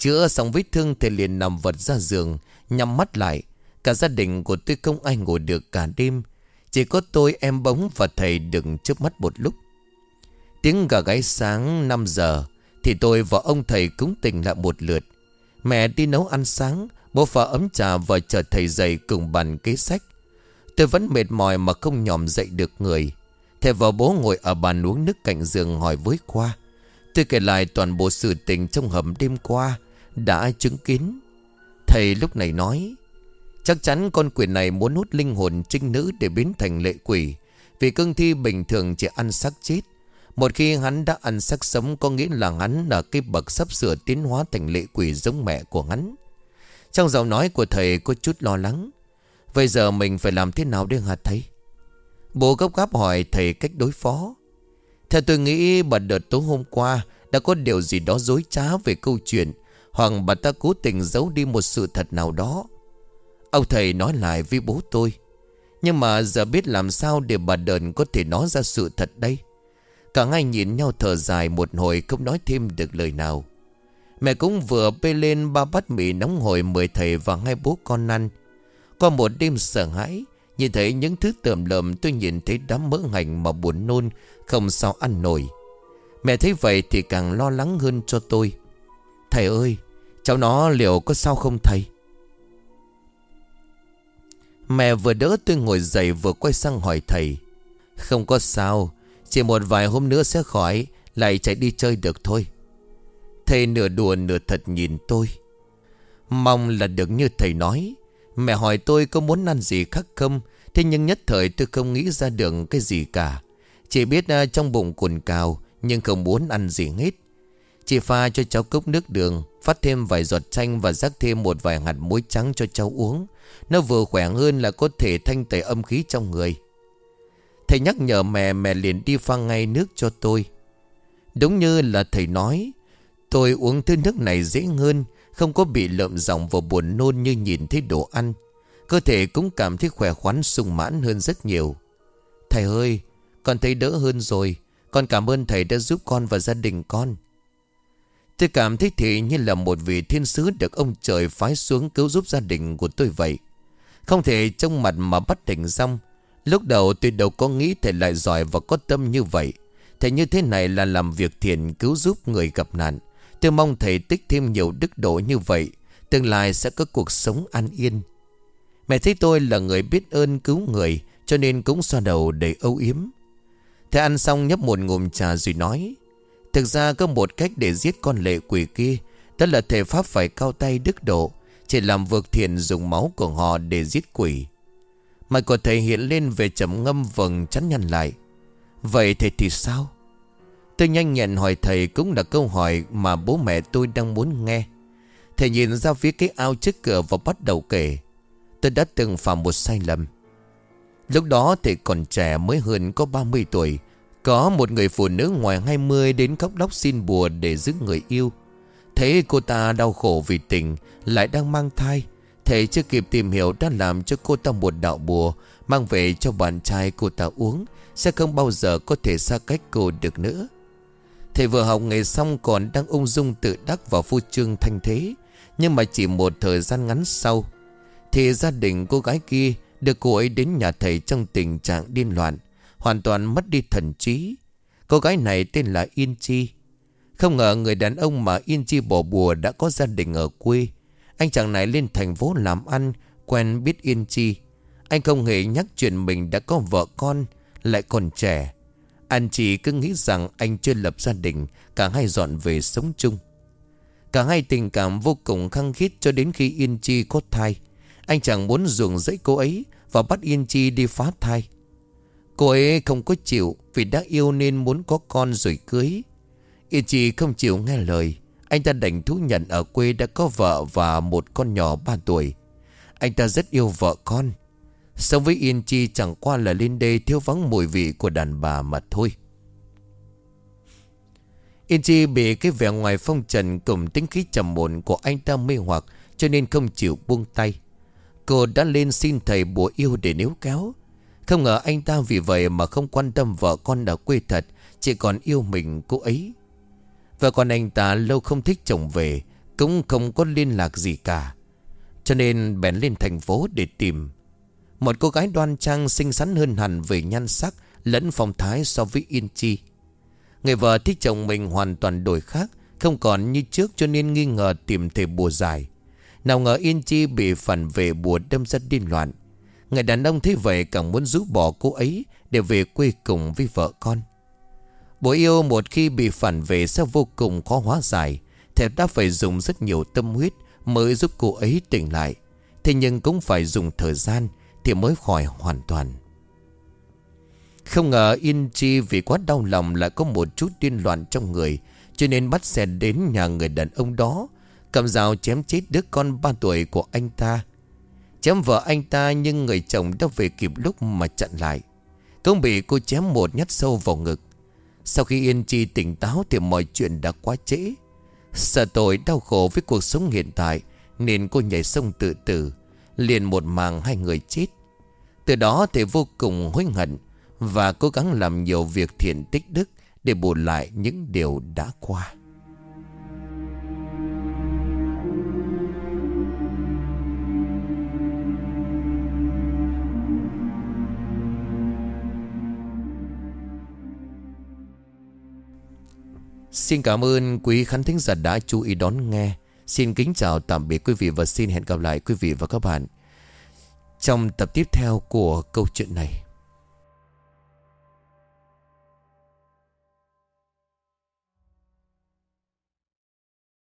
Chữa xong vết thương thầy liền nằm vật ra giường, nhắm mắt lại. Cả gia đình của tôi không ai ngủ được cả đêm. Chỉ có tôi, em Bóng và thầy đừng chớp mắt một lúc. Tiếng gà gáy sáng năm giờ thì tôi và ông thầy cũng tỉnh lại một lượt. Mẹ đi nấu ăn sáng, bố pha ấm trà và chờ thầy dậy cùng bàn kế sách. Tôi vẫn mệt mỏi mà không nhòm dậy được người. Thầy và bố ngồi ở bàn uống nước cạnh giường hỏi với qua. Tôi kể lại toàn bộ sự tình trong hầm đêm qua đã chứng kiến. Thầy lúc này nói: chắc chắn con quỷ này muốn hút linh hồn trinh nữ để biến thành lệ quỷ. Vì cương thi bình thường chỉ ăn xác chết. Một khi hắn đã ăn xác sống, có nghĩa là hắn là cái bậc sắp sửa tiến hóa thành lệ quỷ giống mẹ của hắn. Trong giọng nói của thầy có chút lo lắng. Bây giờ mình phải làm thế nào đây hả thầy? Bố gấp gáp hỏi thầy cách đối phó. Theo tôi nghĩ bà đợt tối hôm qua đã có điều gì đó dối trá về câu chuyện, hoặc bà ta cố tình giấu đi một sự thật nào đó. Ông thầy nói lại với bố tôi. Nhưng mà giờ biết làm sao để bà đờn có thể nói ra sự thật đây? Cả hai nhìn nhau thở dài một hồi, không nói thêm được lời nào. Mẹ cũng vừa bê lên ba bát mì nóng hổi mời thầy và hai bố con ăn. Qua một đêm sợ hãi, nhìn thấy những thứ tởm lợm, tôi nhìn thấy đám mỡ hành mà buồn nôn, không sao ăn nổi. Mẹ thấy vậy thì càng lo lắng hơn cho tôi. Thầy ơi, cháu nó liệu có sao không thầy? Mẹ vừa đỡ tôi ngồi dậy vừa quay sang hỏi thầy. Không có sao, chỉ một vài hôm nữa sẽ khỏi, lại chạy đi chơi được thôi. Thầy nửa đùa nửa thật nhìn tôi. Mong là được như thầy nói. Mẹ hỏi tôi có muốn ăn gì khác không. Thế nhưng nhất thời tôi không nghĩ ra được cái gì cả. Chỉ biết uh, trong bụng cồn cào, nhưng không muốn ăn gì hết. Chị pha cho cháu cốc nước đường, phát thêm vài giọt chanh và rắc thêm một vài hạt muối trắng cho cháu uống. Nó vừa khỏe hơn là có thể thanh tẩy âm khí trong người. Thầy nhắc nhở mẹ, mẹ liền đi pha ngay nước cho tôi. Đúng như là thầy nói, tôi uống thứ nước này dễ hơn, không có bị lợm giọng và buồn nôn như nhìn thấy đồ ăn. Cơ thể cũng cảm thấy khỏe khoắn sung mãn hơn rất nhiều. Thầy ơi, con thấy đỡ hơn rồi. Con cảm ơn thầy đã giúp con và gia đình con. Tôi cảm thấy thì như là một vị thiên sứ được ông trời phái xuống cứu giúp gia đình của tôi vậy. Không thể trông mặt mà bắt tỉnh xong. Lúc đầu tôi đâu có nghĩ thầy lại giỏi và có tâm như vậy. Thầy như thế này là làm việc thiện cứu giúp người gặp nạn. Tôi mong thầy tích thêm nhiều đức độ như vậy, tương lai sẽ có cuộc sống an yên. Mẹ thấy tôi là người biết ơn cứu người, cho nên cũng xoa đầu đầy âu yếm. Thầy ăn xong nhấp một ngụm trà rồi nói: thực ra có một cách để giết con lệ quỷ kia. Đó là thể pháp phải cao tay đức độ, chỉ làm việc thiện dùng máu của họ để giết quỷ. Mặt của thầy hiện lên về trầm ngâm, vầng chắn nhăn lại. Vậy thầy thì sao? Tôi nhanh nhẹn hỏi thầy, cũng là câu hỏi mà bố mẹ tôi đang muốn nghe. Thầy nhìn ra phía cái ao trước cửa và bắt đầu kể. Tôi đã từng phạm một sai lầm. Lúc đó thầy còn trẻ, mới hơn có ba mươi tuổi. Có một người phụ nữ ngoài hai mươi đến khóc lóc xin bùa để giữ người yêu. Thấy cô ta đau khổ vì tình, lại đang mang thai. Thầy chưa kịp tìm hiểu đã làm cho cô ta một đạo bùa, mang về cho bạn trai cô ta uống, sẽ không bao giờ có thể xa cách cô được nữa. Thầy vừa học nghề xong còn đang ung dung tự đắc và phô trương thanh thế. Nhưng mà chỉ một thời gian ngắn sau thì gia đình cô gái kia được cô ấy đến nhà thầy trong tình trạng điên loạn, hoàn toàn mất đi thần trí. Cô gái này tên là Yên Chi. Không ngờ người đàn ông mà Yên Chi bỏ bùa đã có gia đình ở quê. Anh chàng này lên thành phố làm ăn, quen biết Yên Chi. Anh không hề nhắc chuyện mình đã có vợ con, lại còn trẻ. Anh chỉ cứ nghĩ rằng anh chưa lập gia đình, cả hai dọn về sống chung. Cả hai tình cảm vô cùng khăng khít cho đến khi Yên Chi có thai. Anh chàng muốn ruồng rẫy cô ấy và bắt Yên Chi đi phá thai. Cô ấy không có chịu vì đã yêu nên muốn có con rồi cưới. Yên Chi không chịu nghe lời. Anh ta đành thú nhận ở quê đã có vợ và một con nhỏ ba tuổi. Anh ta rất yêu vợ con. Sống với Yên Chi chẳng qua là lên đây thiếu vắng mùi vị của đàn bà mà thôi. Yên Chi bị cái vẻ ngoài phong trần cùng tính khí trầm ổn của anh ta mê hoặc, cho nên không chịu buông tay. Cô đã lên xin thầy bùa yêu để níu kéo. Không ngờ anh ta vì vậy mà không quan tâm vợ con ở quê thật, chỉ còn yêu mình cô ấy. Vợ con anh ta lâu không thích chồng về, cũng không có liên lạc gì cả. Cho nên bèn lên thành phố để tìm một cô gái đoan trang xinh xắn hơn hẳn về nhan sắc lẫn phong thái so với Yên Chi. Người vợ thích chồng mình hoàn toàn đổi khác, không còn như trước, cho nên nghi ngờ tìm thể bùa giải. Nào ngờ Yên Chi bị phản vệ bùa đâm ra điên loạn. Người đàn ông thấy vậy càng muốn rũ bỏ cô ấy để về quê cùng với vợ con. Bùa yêu một khi bị phản vệ sẽ vô cùng khó hóa giải. Thệp đã phải dùng rất nhiều tâm huyết mới giúp cô ấy tỉnh lại. Thế nhưng cũng phải dùng thời gian thì mới khỏi hoàn toàn. Không ngờ Yên Chi vì quá đau lòng lại có một chút điên loạn trong người, cho nên bắt xe đến nhà người đàn ông đó, cầm dao chém chết đứa con ba tuổi của anh ta. Chém vợ anh ta nhưng người chồng đã về kịp lúc mà chặn lại, cũng bị cô chém một nhát sâu vào ngực. Sau khi Yên Chi tỉnh táo thì mọi chuyện đã quá trễ. Sợ tội đau khổ với cuộc sống hiện tại nên cô nhảy sông tự tử, liền một màng hai người chết. Từ đó thì vô cùng hối hận và cố gắng làm nhiều việc thiện tích đức để bù lại những điều đã qua. Xin cảm ơn quý khán thính giả đã chú ý đón nghe. Xin kính chào tạm biệt quý vị và xin hẹn gặp lại quý vị và các bạn trong tập tiếp theo của câu chuyện này.